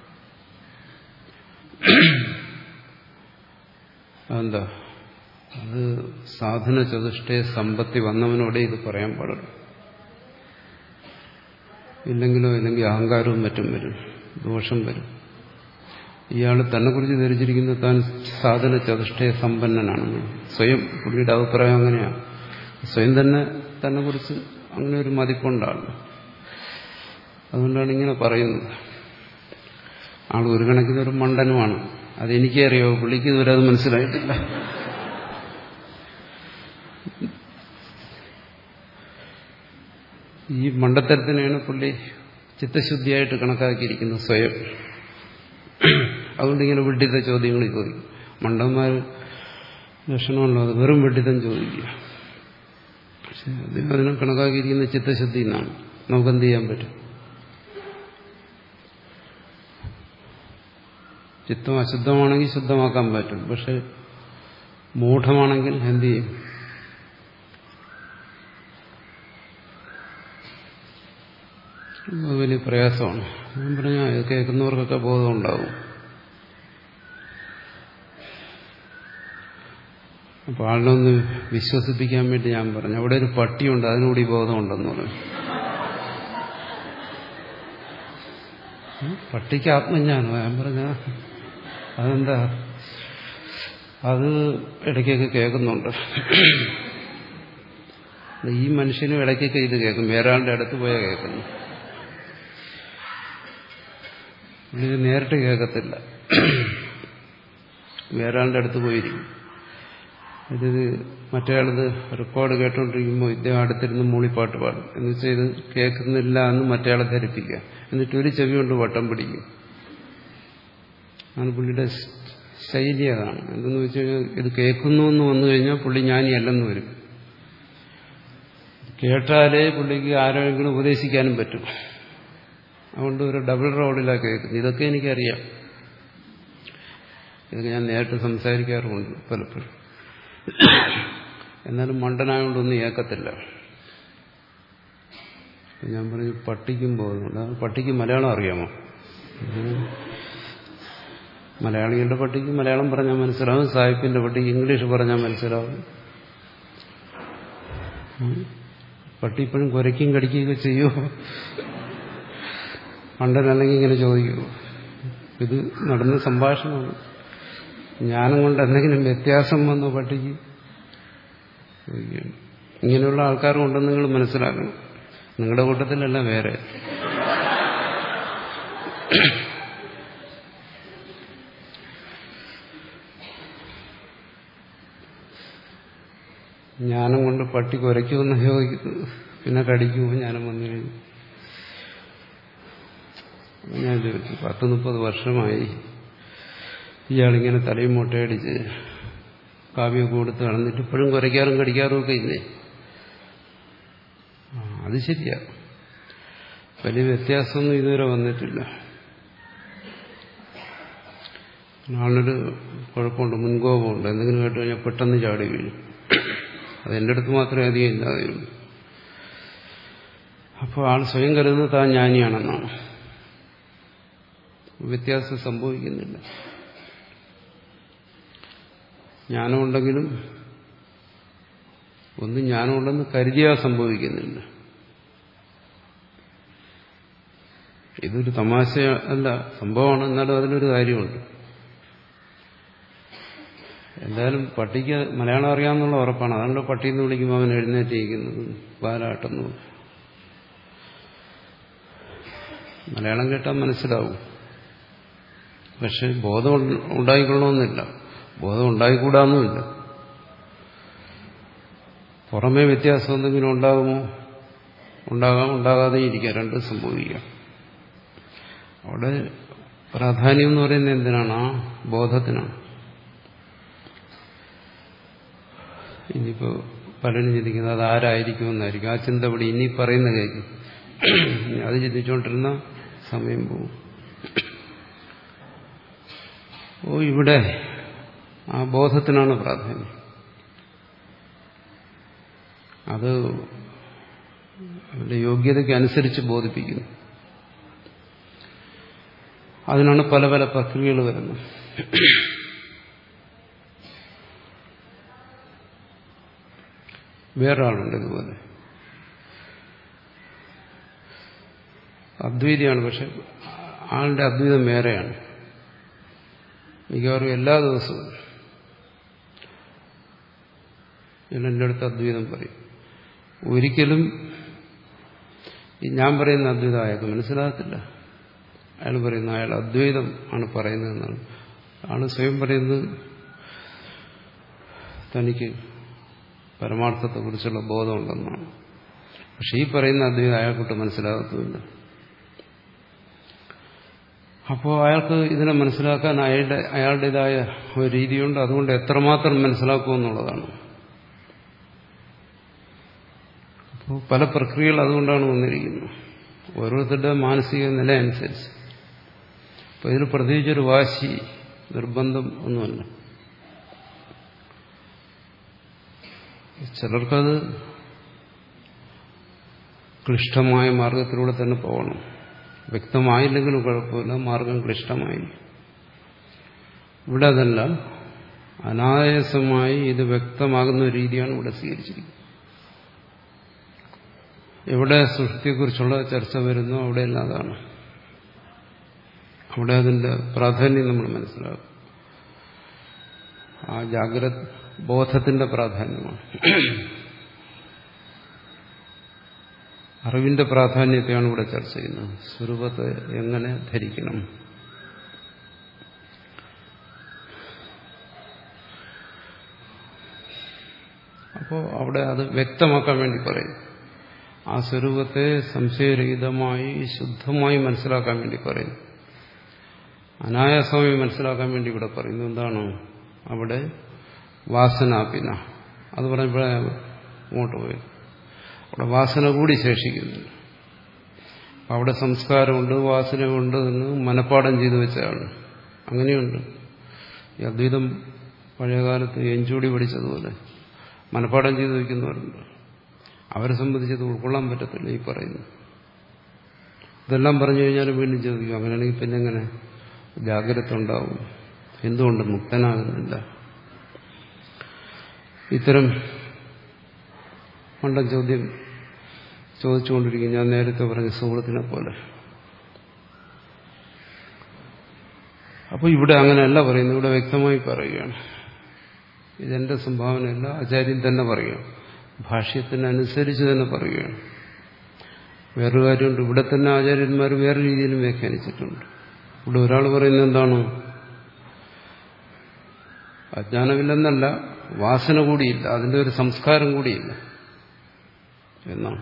അതെന്താ? അത് സാധന ചതുഷ്ടയ സമ്പത്തി വന്നവനോടെ ഇത് പറയാൻ പാടില്ല. ഇല്ലെങ്കിലോ ഇല്ലെങ്കിൽ അഹങ്കാരവും മറ്റും വരും, ദോഷം വരും. ഇയാൾ തന്നെ കുറിച്ച് ധരിച്ചിരിക്കുന്ന താൻ സാധന ചതുഷ്ടയ സമ്പന്നനാണെന്ന്. സ്വയം പുള്ളിയുടെ അഭിപ്രായം അങ്ങനെയാണ്. സ്വയം തന്നെ തന്നെ കുറിച്ച് അങ്ങനെ ഒരു മതിപ്പുണ്ടാണ്. അതുകൊണ്ടാണ് ഇങ്ങനെ പറയുന്നത്. ആൾ ഒരു കണക്കിനൊരു മണ്ടനുമാണ്. അതെനിക്കേ അറിയാവൂ, പുള്ളിക്ക് ഇതുവരെ അത് മനസ്സിലായിട്ടില്ല. ഈ മണ്ടത്തരത്തിനെയാണ് പുള്ളി ചിത്തശുദ്ധിയായിട്ട് കണക്കാക്കിയിരിക്കുന്നത് സ്വയം. അതുകൊണ്ട് ഇങ്ങനെ വിഡ്ഢിത്ത ചോദ്യങ്ങൾ ചോദിക്കും. മണ്ടന്മാർ ലക്ഷണമല്ലോ, അത് വെറും വിഡ്ഢിത്തം ചോദിക്കുക. പക്ഷെ അദ്ദേഹം അതിനെ കണക്കാക്കിയിരിക്കുന്ന ചിത്തശുദ്ധി എന്നാണ്. നമുക്കെന്ത് ചെയ്യാൻ പറ്റും? ചിത്തം അശുദ്ധമാണെങ്കിൽ ശുദ്ധമാക്കാൻ പറ്റും. പക്ഷെ മൂഢമാണെങ്കിൽ എന്ത് ചെയ്യും? അത് വലിയ പ്രയാസമാണ്. ഞാൻ പറഞ്ഞാൽ ഇത് കേൾക്കുന്നവർക്കൊക്കെ ബോധം ഉണ്ടാവും. അപ്പോൾ ആളിനൊന്ന് വിശ്വസിപ്പിക്കാൻ വേണ്ടി ഞാൻ പറഞ്ഞു, അവിടെ ഒരു പട്ടിയുണ്ട്, അതിനോട് ഈ ബോധമുണ്ടെന്ന് പറഞ്ഞു. പട്ടിക്ക് ആത്മജ്ഞാനോ? ഞാൻ പറഞ്ഞ അതെന്താ? അത് ഇടയ്ക്കൊക്കെ കേൾക്കുന്നുണ്ട്. ഈ മനുഷ്യനും ഇടയ്ക്കൊക്കെ ഇത് കേൾക്കും, വേറാളുടെ അടുത്ത് പോയാൽ കേൾക്കുന്നു. ഇത് നേരിട്ട് കേൾക്കത്തില്ല, വേറാളുടെ അടുത്ത് പോയിരിക്കും. ഇത് മറ്റേയാളിത് റെക്കോർഡ് കേട്ടോണ്ടിരിക്കുമ്പോൾ ഇദ്ദേഹം അടുത്തിരുന്ന് മൂളിപ്പാട്ട് പാടും. എന്ന് വെച്ചാൽ ഇത് കേൾക്കുന്നില്ല എന്ന് മറ്റേയാളെ ധരിപ്പിക്കുക. എന്നിട്ട് ഒരു ചെവി കൊണ്ട് വട്ടം പിടിക്കും. ആണ് പുള്ളിയുടെ ശൈലി. അതാണ്. എന്തെന്ന് വെച്ച് കഴിഞ്ഞാൽ ഇത് കേൾക്കുന്നു എന്ന് വന്നു കഴിഞ്ഞാൽ പുള്ളി ജ്ഞാനിയല്ലെന്ന് വരും. കേട്ടാലേ പുള്ളിക്ക് ആരെങ്കിലും ഉപദേശിക്കാനും പറ്റും. അതുകൊണ്ട് ഒരു ഡബിൾ റോഡിലാണ് കേൾക്കുന്നത്. ഇതൊക്കെ എനിക്കറിയാം. ഇതൊക്കെ ഞാൻ നേരിട്ട് സംസാരിക്കാറുമുണ്ട് പലപ്പോഴും. എന്നാലും മണ്ടനായോണ്ടൊന്നും കേൾക്കത്തില്ല. ഞാൻ പറഞ്ഞു പട്ടിക്കും പോകുന്നുണ്ട്. പട്ടിക്ക് മലയാളം അറിയാമോ? മലയാളികളുടെ പട്ടിക്ക് മലയാളം പറഞ്ഞാൽ മനസ്സിലാവും, സാഹിബിന്റെ പട്ടിക്ക് ഇംഗ്ലീഷ് പറഞ്ഞാൽ മനസ്സിലാവും. പട്ടി ഇപ്പോഴും കുരയ്ക്കും കടിക്കുകയൊക്കെ ചെയ്യുമോ? മണ്ടനല്ലെങ്കിൽ ഇങ്ങനെ ചോദിക്കുമോ? ഇത് നടന്ന സംഭാഷണമാണ്. ജ്ഞാനം കൊണ്ട് എന്തെങ്കിലും വ്യത്യാസം വന്നോ പട്ടിക്ക്? ഇങ്ങനെയുള്ള ആൾക്കാരുണ്ടെന്ന് നിങ്ങൾ മനസ്സിലാക്കണം. നിങ്ങളുടെ കൂട്ടത്തിലല്ല, വേറെ. ജ്ഞാനം കൊണ്ട് പട്ടി കുരയ്ക്കുമെന്ന് ചോദിക്കുന്നത്, പിന്നെ കടിക്കുമോ ജ്ഞാനം വന്നു കഴിഞ്ഞു? ഞാൻ ചോദിച്ചു, പത്ത് മുപ്പത് വർഷമായി ഇയാളിങ്ങനെ തലയും മുട്ടയടിച്ച് കാവ്യമൊക്കെ കൊടുത്ത് നടന്നിട്ട് ഇപ്പോഴും കുരയ്ക്കാറും കടിക്കാറും ഒക്കെ ഇല്ലേ? അത് ശരിയാ, വലിയ വ്യത്യാസമൊന്നും ഇതുവരെ വന്നിട്ടില്ല. ആളിനൊരു കുഴപ്പമുണ്ട്, മുൻകോപമുണ്ട്. എന്തെങ്കിലും കേട്ട് കഴിഞ്ഞാൽ പെട്ടെന്ന് ചാടി വീഴും. അതെൻ്റെ അടുത്ത് മാത്രമേ അധികം ഇല്ലാതെയുള്ളൂ. അപ്പോൾ ആൾ സ്വയം കരുതുന്നത് താൻ ജ്ഞാനിയാണെന്നാണ്. വ്യത്യാസം സംഭവിക്കുന്നില്ല. ജ്ഞാനമുണ്ടെങ്കിലും ഒന്നും ജ്ഞാനമുണ്ടെന്ന് കരുതിയാൽ സംഭവിക്കുന്നില്ല. ഇതൊരു തമാശ അല്ല, സംഭവമാണ്. എന്നാലും അതിലൊരു കാര്യമുണ്ട്. എന്തായാലും പട്ടിക്ക് മലയാളം അറിയാമെന്നുള്ള ഉറപ്പാണ്. അതുകൊണ്ട് പട്ടിയെന്ന് വിളിക്കുമ്പോൾ അവൻ എഴുന്നേറ്റിരിക്കുന്നത്, പാലാട്ടുന്നു. മലയാളം കേട്ടാൽ മനസ്സിലാവും. പക്ഷെ ബോധം ഉണ്ടായിക്കൊള്ളണമെന്നില്ല. ബോധം ഉണ്ടായിക്കൂടാന്നുമില്ല. പുറമേ വ്യത്യാസം എന്തെങ്കിലും ഉണ്ടാകുമോ? ഉണ്ടാകാം, ഉണ്ടാകാതെ ഇരിക്കാം, രണ്ടും സംഭവിക്കാം. അവിടെ പ്രാധാന്യം എന്ന് പറയുന്നത് എന്തിനാണ്? ആ ബോധത്തിനാണ്. ഇനിയിപ്പോ പലരും ചിന്തിക്കുന്നത് അത് ആരായിരിക്കുമെന്നായിരിക്കും. ആ ചിന്ത ഇവിടെ ഇനി പറയുന്ന കേൾക്കും. അത് ചിന്തിച്ചുകൊണ്ടിരുന്ന സമയം പോകും. ഓ ഇവിടെ ആ ബോധത്തിനാണ് പ്രാധാന്യം. അത് അവരുടെ യോഗ്യതയ്ക്ക് അനുസരിച്ച് ബോധിപ്പിക്കുന്നു. അതിനാണ് പല പല പ്രക്രിയകൾ വരുന്നത്. വേറൊരാളുണ്ട് ഇതുപോലെ, അദ്വൈതിയാണ്. പക്ഷെ ആളുടെ അദ്വൈതം വേറെയാണ്. മിക്കവാറും എല്ലാ ദിവസവും എൻ്റെ അടുത്ത് അദ്വൈതം പറയും. ഒരിക്കലും ഞാൻ പറയുന്ന അദ്വൈതം അയാൾക്ക് മനസ്സിലാകത്തില്ല. അയാൾ പറയുന്ന അയാൾ അദ്വൈതം ആണ് പറയുന്നതെന്നാണ്. ആണ് സ്വയം പറയുന്നത് തനിക്ക് പരമാർത്ഥത്തെക്കുറിച്ചുള്ള ബോധമുണ്ടെന്നാണ്. പക്ഷെ ഈ പറയുന്ന അദ്വൈതം അയാൾക്കൊട്ട് മനസ്സിലാകത്തുമില്ല. അപ്പോൾ അയാൾക്ക് ഇതിനെ മനസ്സിലാക്കാൻ അയാളുടെ അയാളുടേതായ ഒരു രീതിയുണ്ട്. അതുകൊണ്ട് എത്രമാത്രം മനസ്സിലാക്കുമെന്നുള്ളതാണ്. അപ്പോൾ പല പ്രക്രിയകൾ അതുകൊണ്ടാണ് വന്നിരിക്കുന്നത്, ഓരോരുത്തരുടെ മാനസിക നില അനുസരിച്ച്. അപ്പോൾ ഇതിൽ പ്രത്യേകിച്ചൊരു വാശി, നിർബന്ധം ഒന്നുമല്ല. ചിലർക്കത് ക്ലിഷ്ടമായ മാർഗത്തിലൂടെ തന്നെ പോകണം. വ്യക്തമായില്ലെങ്കിലും കുഴപ്പമില്ല, മാർഗം ക്ലിഷ്ടമായി. ഇവിടെ അതല്ല, അനായാസമായി ഇത് വ്യക്തമാകുന്ന രീതിയാണ് ഇവിടെ സ്വീകരിച്ചിരിക്കുന്നത്. എവിടെ സൃഷ്ടിയെക്കുറിച്ചുള്ള ചർച്ച വരുന്നോ അവിടെയെല്ലാം അതാണ്. അവിടെ അതിന്റെ പ്രാധാന്യം നമ്മൾ മനസ്സിലാക്കും. ആ ജാഗ്രത ബോധത്തിന്റെ പ്രാധാന്യമാണ്. അറിവിന്റെ പ്രാധാന്യത്തെയാണ് ഇവിടെ ചർച്ച ചെയ്യുന്നത്. സ്വരൂപത്തെ എങ്ങനെ ധരിക്കണം, അപ്പോൾ അവിടെ അത് വ്യക്തമാക്കാൻ വേണ്ടി പറയും. ആ സ്വരൂപത്തെ സംശയരഹിതമായി ശുദ്ധമായി മനസ്സിലാക്കാൻ വേണ്ടി പറയും. അനായാസമായി മനസ്സിലാക്കാൻ വേണ്ടി ഇവിടെ പറയുന്നു. എന്താണ് അവിടെ? വാസനാപിന. അത് പറഞ്ഞപ്പോഴേ അങ്ങോട്ട് പോയി. അവിടെ വാസന കൂടി ശേഷിക്കുന്നുണ്ട്. അവിടെ സംസ്കാരമുണ്ട്, വാസനയുണ്ട് എന്ന് മനഃപ്പാഠം ചെയ്തു വെച്ചാണ്. അങ്ങനെയുണ്ട്. ഈ അദ്വൈതം പഴയകാലത്ത് എഞ്ചൂടി പഠിച്ചതുപോലെ മനഃപ്പാഠം ചെയ്തു വയ്ക്കുന്നവരുണ്ട്. അവരെ സംബന്ധിച്ചത് ഉൾക്കൊള്ളാൻ പറ്റത്തില്ല ഈ പറയുന്നു. ഇതെല്ലാം പറഞ്ഞു കഴിഞ്ഞാൽ വീണ്ടും ചോദിക്കും, അങ്ങനെയാണെങ്കിൽ പിന്നെ എങ്ങനെ ജാഗ്രത ഉണ്ടാവും? എന്തുകൊണ്ട് മുക്തനാകുന്നില്ല? ഇത്തരം മണ്ടൻ ചോദ്യം ചോദിച്ചുകൊണ്ടിരിക്കും. ഞാൻ നേരത്തെ പറഞ്ഞ സുഹൃത്തിനെ പോലെ. അപ്പോൾ ഇവിടെ അങ്ങനെയല്ല പറയുന്നത്. ഇവിടെ വ്യക്തമായി പറയുകയാണ്. ഇതെന്റെ സംഭാവനയല്ല, ആചാര്യൻ തന്നെ പറയുകയാണ്. ഭാഷ്യത്തിനനുസരിച്ച് തന്നെ പറയുകയാണ്. വേറൊരു കാര്യമുണ്ട്, ഇവിടെ തന്നെ ആചാര്യന്മാർ വേറെ രീതിയിലും വ്യാഖ്യാനിച്ചിട്ടുണ്ട്. ഇവിടെ ഒരാൾ പറയുന്നത് എന്താണ്? അജ്ഞാനമില്ലെന്നല്ല, വാസന കൂടിയില്ല, അതിന്റെ ഒരു സംസ്കാരം കൂടിയില്ല എന്നാണ്.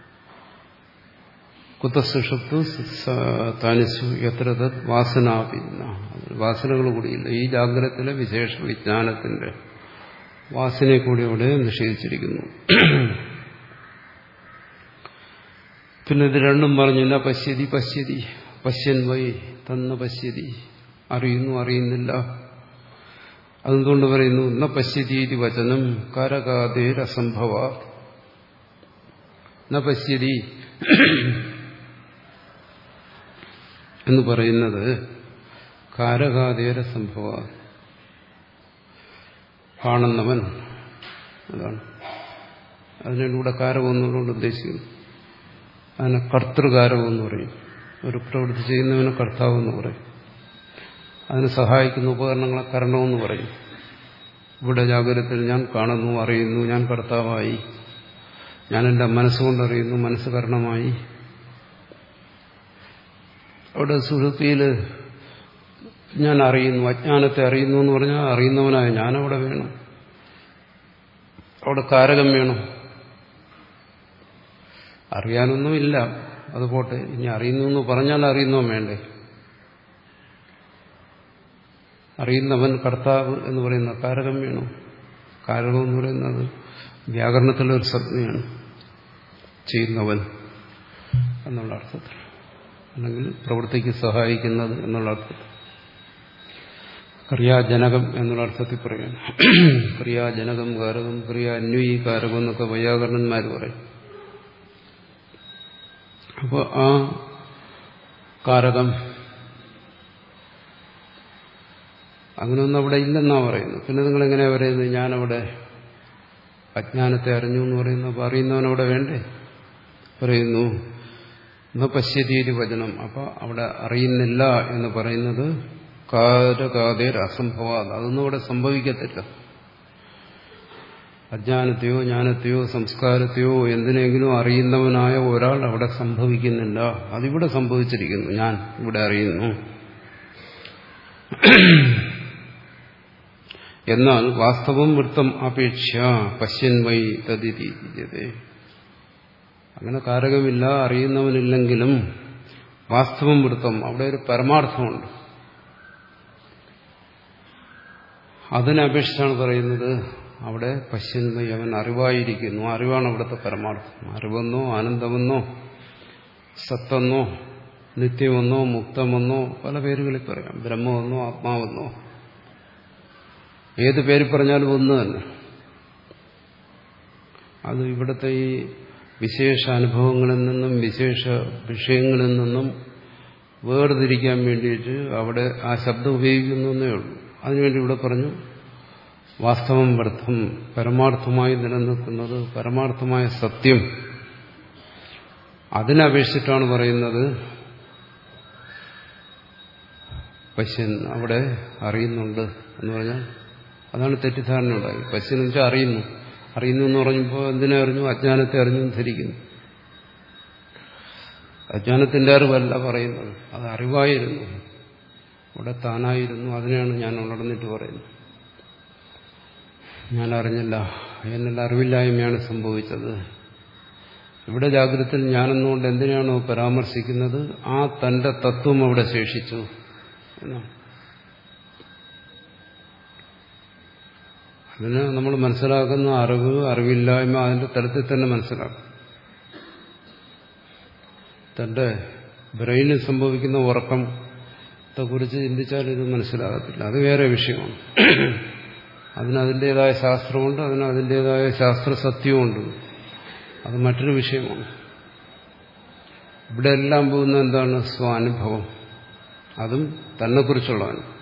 കുതസുഷുപ്തു താനിസു എത്ര തത് വാസനാപിന്ന. വാസനകൾ കൂടിയില്ല. ഈ ജാഗ്രതത്തിലെ വിശേഷ വിജ്ഞാനത്തിന്റെ വാസനയെ കൂടി അവിടെ നിഷേധിച്ചിരിക്കുന്നു. പിന്നെ ഇത് രണ്ടും പറഞ്ഞില്ല. പശ്യതി പശ്യതി പശ്യൻ വൈ തന്ന പശ്യതി. അറിയുന്നു, അറിയുന്നില്ല. അതെന്തുകൊണ്ട് പറയുന്നു? ന പശ്യതീതി വചനം കാരകാദേരസംഭവ. ന പശ്യതി എന്ന് പറയുന്നത് കാരകാദേരസംഭവ, കാണുന്നവൻ. അതാണ് അതിനൂടെ കാരകമെന്നുള്ളതുകൊണ്ട് ഉദ്ദേശിക്കുന്നു. അതിനെ കർത്തൃകാരകമെന്ന് പറയും. ഒരു പ്രവൃത്തി ചെയ്യുന്നവനെ കർത്താവെന്ന് പറയും. അതിനെ സഹായിക്കുന്ന ഉപകരണങ്ങളെ കരണമെന്ന് പറയും. ഇവിടെ ജാഗ്രതത്തിൽ ഞാൻ കാണുന്നു, അറിയുന്നു, ഞാൻ കർത്താവായി. ഞാൻ എൻ്റെ മനസ്സുകൊണ്ട് അറിയുന്നു, മനസ്സ് കരണമായി. അവിടെ സുഹൃത്തിയിൽ ഞാൻ അറിയുന്നു, അജ്ഞാനത്തെ അറിയുന്നു എന്ന് പറഞ്ഞാൽ അറിയുന്നവനായ ഞാനവിടെ വേണം, അവിടെ കാരകം വേണം. അറിയാനൊന്നുമില്ല, അത് പോട്ടെ. ഇനി അറിയുന്നു എന്ന് പറഞ്ഞാൽ അറിയുന്നവൻ വേണ്ടേ? അറിയുന്നവൻ കർത്താവ് എന്ന് പറയുന്ന കാരകം വേണം. കാരകം എന്ന് പറയുന്നത് വ്യാകരണത്തിലെ ഒരു സംജ്ഞയാണ്, ചെയ്യുന്നവൻ എന്നുള്ള അർത്ഥത്തിൽ, അല്ലെങ്കിൽ പ്രവൃത്തിക്ക് സഹായിക്കുന്നത് എന്നുള്ള അർത്ഥത്തിൽ. ക്രിയാജനകം എന്നുള്ള അർത്ഥത്തിൽ പറയുന്നു. ക്രിയാജനകം കാരകം, ക്രിയ അന്വയി കാരകം എന്നൊക്കെ വൈയാകരണന്മാർ പറയും. അപ്പോൾ ആ കാരകം അങ്ങനെയൊന്നും അവിടെ ഇല്ലെന്നാ പറയുന്നു. പിന്നെ നിങ്ങൾ എങ്ങനെയാ പറയുന്നത്? ഞാനവിടെ അജ്ഞാനത്തെ അറിഞ്ഞു എന്ന് പറയുന്നു. അപ്പോൾ അറിയുന്നവനവിടെ വേണ്ടേ? പറയുന്നു ന പശ്യതീതി വചനം. അപ്പോൾ അവിടെ അറിയുന്നില്ല എന്ന് പറയുന്നത് കാരകാതേർ അസംഭവ, അതൊന്നും അവിടെ സംഭവിക്കത്തില്ല. അജ്ഞാനത്തെയോ ജ്ഞാനത്തെയോ സംസ്കാരത്തെയോ എന്തിനെങ്കിലും അറിയുന്നവനായ ഒരാൾ അവിടെ സംഭവിക്കുന്നില്ല. അതിവിടെ സംഭവിച്ചിരിക്കുന്നു. ഞാൻ ഇവിടെ അറിയുന്നു. എന്നാൽ വാസ്തവം വൃത്തം അപേക്ഷ പശ്യന്മൈ തദിതീയതേ. അങ്ങനെ കാരകമില്ല, അറിയുന്നവനില്ലെങ്കിലും വാസ്തവം വൃത്തം, അവിടെ ഒരു പരമാർത്ഥമുണ്ട്. അതിനപേക്ഷിച്ചാണ് പറയുന്നത് അവിടെ പശ്യന്മൈ, അവൻ അറിവായിരിക്കുന്നു. അറിവാണ് അവിടുത്തെ പരമാർത്ഥം. അറിവെന്നോ ആനന്ദമെന്നോ സത്തെന്നോ നിത്യമെന്നോ മുക്തമെന്നോ പല പേരുകളിൽ പറയാം. ബ്രഹ്മമെന്നോ ആത്മാവെന്നോ ഏത് പേര് പറഞ്ഞാലും ഒന്ന് തന്നെ. അത് ഇവിടുത്തെ ഈ വിശേഷ അനുഭവങ്ങളിൽ നിന്നും വിശേഷ വിഷയങ്ങളിൽ നിന്നും വേർതിരിക്കാൻ വേണ്ടിയിട്ട് അവിടെ ആ ശബ്ദം ഉപയോഗിക്കുന്നേ ഉള്ളൂ. അതിനുവേണ്ടി ഇവിടെ പറഞ്ഞു വാസ്തവം വൃത്തം, പരമാർത്ഥമായി നിലനിൽക്കുന്നത് പരമാർത്ഥമായ സത്യം. അതിനപേക്ഷിച്ചിട്ടാണ് പറയുന്നത് പശ്യൻ അവിടെ അറിയുന്നുണ്ട് എന്ന് പറഞ്ഞാൽ അതാണ് തെറ്റിദ്ധാരണ ഉണ്ടായി. പശ്യൻ എന്ന് വെച്ചാൽ അറിയുന്നു. അറിയുന്നു എന്ന് പറഞ്ഞപ്പോൾ എന്തിനെ അറിഞ്ഞു? അജ്ഞാനത്തെ അറിഞ്ഞു ധരിക്കുന്നു. അജ്ഞാനത്തിന്റെ അറിവല്ല പറയുന്നത്, അത് അറിവായിരുന്നു, അവിടെ താനായിരുന്നു. അതിനെയാണ് ഞാൻ ഉണർന്നിട്ട് പറയുന്നത്. ഞാൻ അറിഞ്ഞില്ല, എന്നുള്ള അറിവില്ലായ്മയാണ് സംഭവിച്ചത്. ഇവിടെ ജാഗ്രതയിൽ ഞാനെന്നുകൊണ്ട് എന്തിനാണോ പരാമർശിക്കുന്നത് ആ തന്റെ തത്വം അവിടെ ശേഷിച്ചു എന്നാണ്. അതിന് നമ്മൾ മനസ്സിലാക്കുന്ന അറിവ്, അറിവില്ലായ്മ അതിന്റെ തലത്തിൽ തന്നെ മനസ്സിലാക്കും. തന്റെ ബ്രെയിനിൽ സംഭവിക്കുന്ന ഉറക്കത്തെക്കുറിച്ച് ചിന്തിച്ചാൽ ഇത് മനസ്സിലാകത്തില്ല. അത് വേറെ വിഷയമാണ്. അതിന് അതിൻ്റെതായ ശാസ്ത്രമുണ്ട്, അതിന് അതിൻ്റെതായ ശാസ്ത്ര സത്യമുണ്ട്. അത് മറ്റൊരു വിഷയമാണ്. ഇവിടെ എല്ലാം പോകുന്ന എന്താണ്? സ്വാനുഭവം. അതും തന്നെക്കുറിച്ചുള്ള അനുഭവം.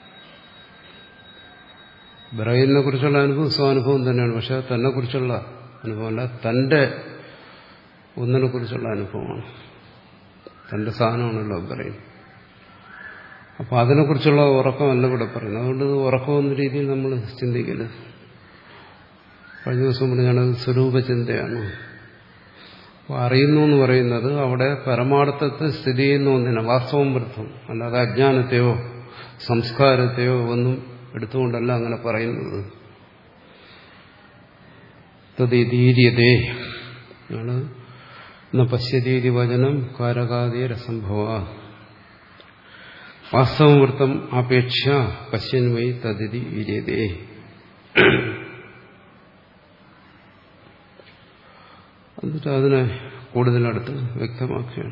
ബ്രെയിനിനെ കുറിച്ചുള്ള അനുഭവം സ്വാനുഭവം തന്നെയാണ്. പക്ഷെ തന്നെക്കുറിച്ചുള്ള അനുഭവമല്ല, തന്റെ ഒന്നിനെ കുറിച്ചുള്ള അനുഭവമാണ്. തന്റെ സാധനമാണല്ലോ ബ്രെയിൻ. അപ്പൊ അതിനെക്കുറിച്ചുള്ള ഉറക്കമല്ല ഇവിടെ പറയുന്നത്. അതുകൊണ്ട് ഉറക്കം എന്ന രീതിയിൽ നമ്മൾ ചിന്തിക്കരുത്. കഴിഞ്ഞ ദിവസം പറഞ്ഞാൽ സ്വരൂപചിന്തയാണ്. അപ്പോൾ അറിയുന്നു എന്ന് പറയുന്നത് അവിടെ പരമാർത്ഥത്തെ സ്ഥിതി ചെയ്യുന്ന ഒന്നിനെ, വാസ്തവം വൃത്തം, അല്ലാതെ അജ്ഞാനത്തെയോ സംസ്കാരത്തെയോ ഒന്നും എടുത്തുകൊണ്ടല്ല അങ്ങനെ പറയുന്നത്. തദീര്യതേ ആണ് പശ്യതീതി വചനം കാരകാതീരസംഭവ. വാസ്തവം വൃത്തം അപേക്ഷ പശ്യന്മൈ തദിതി ഈര്യതേ. എന്നിട്ട് അതിനെ കൂടുതലടുത്ത് വ്യക്തമാക്കുകയാണ്.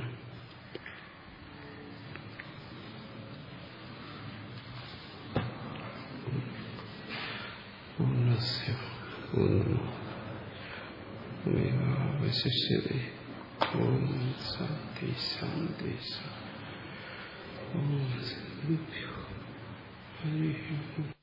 അവശിഷ്യതേ. ഓം ശാന്തി ശാന്തി ശാന്തി. ഓം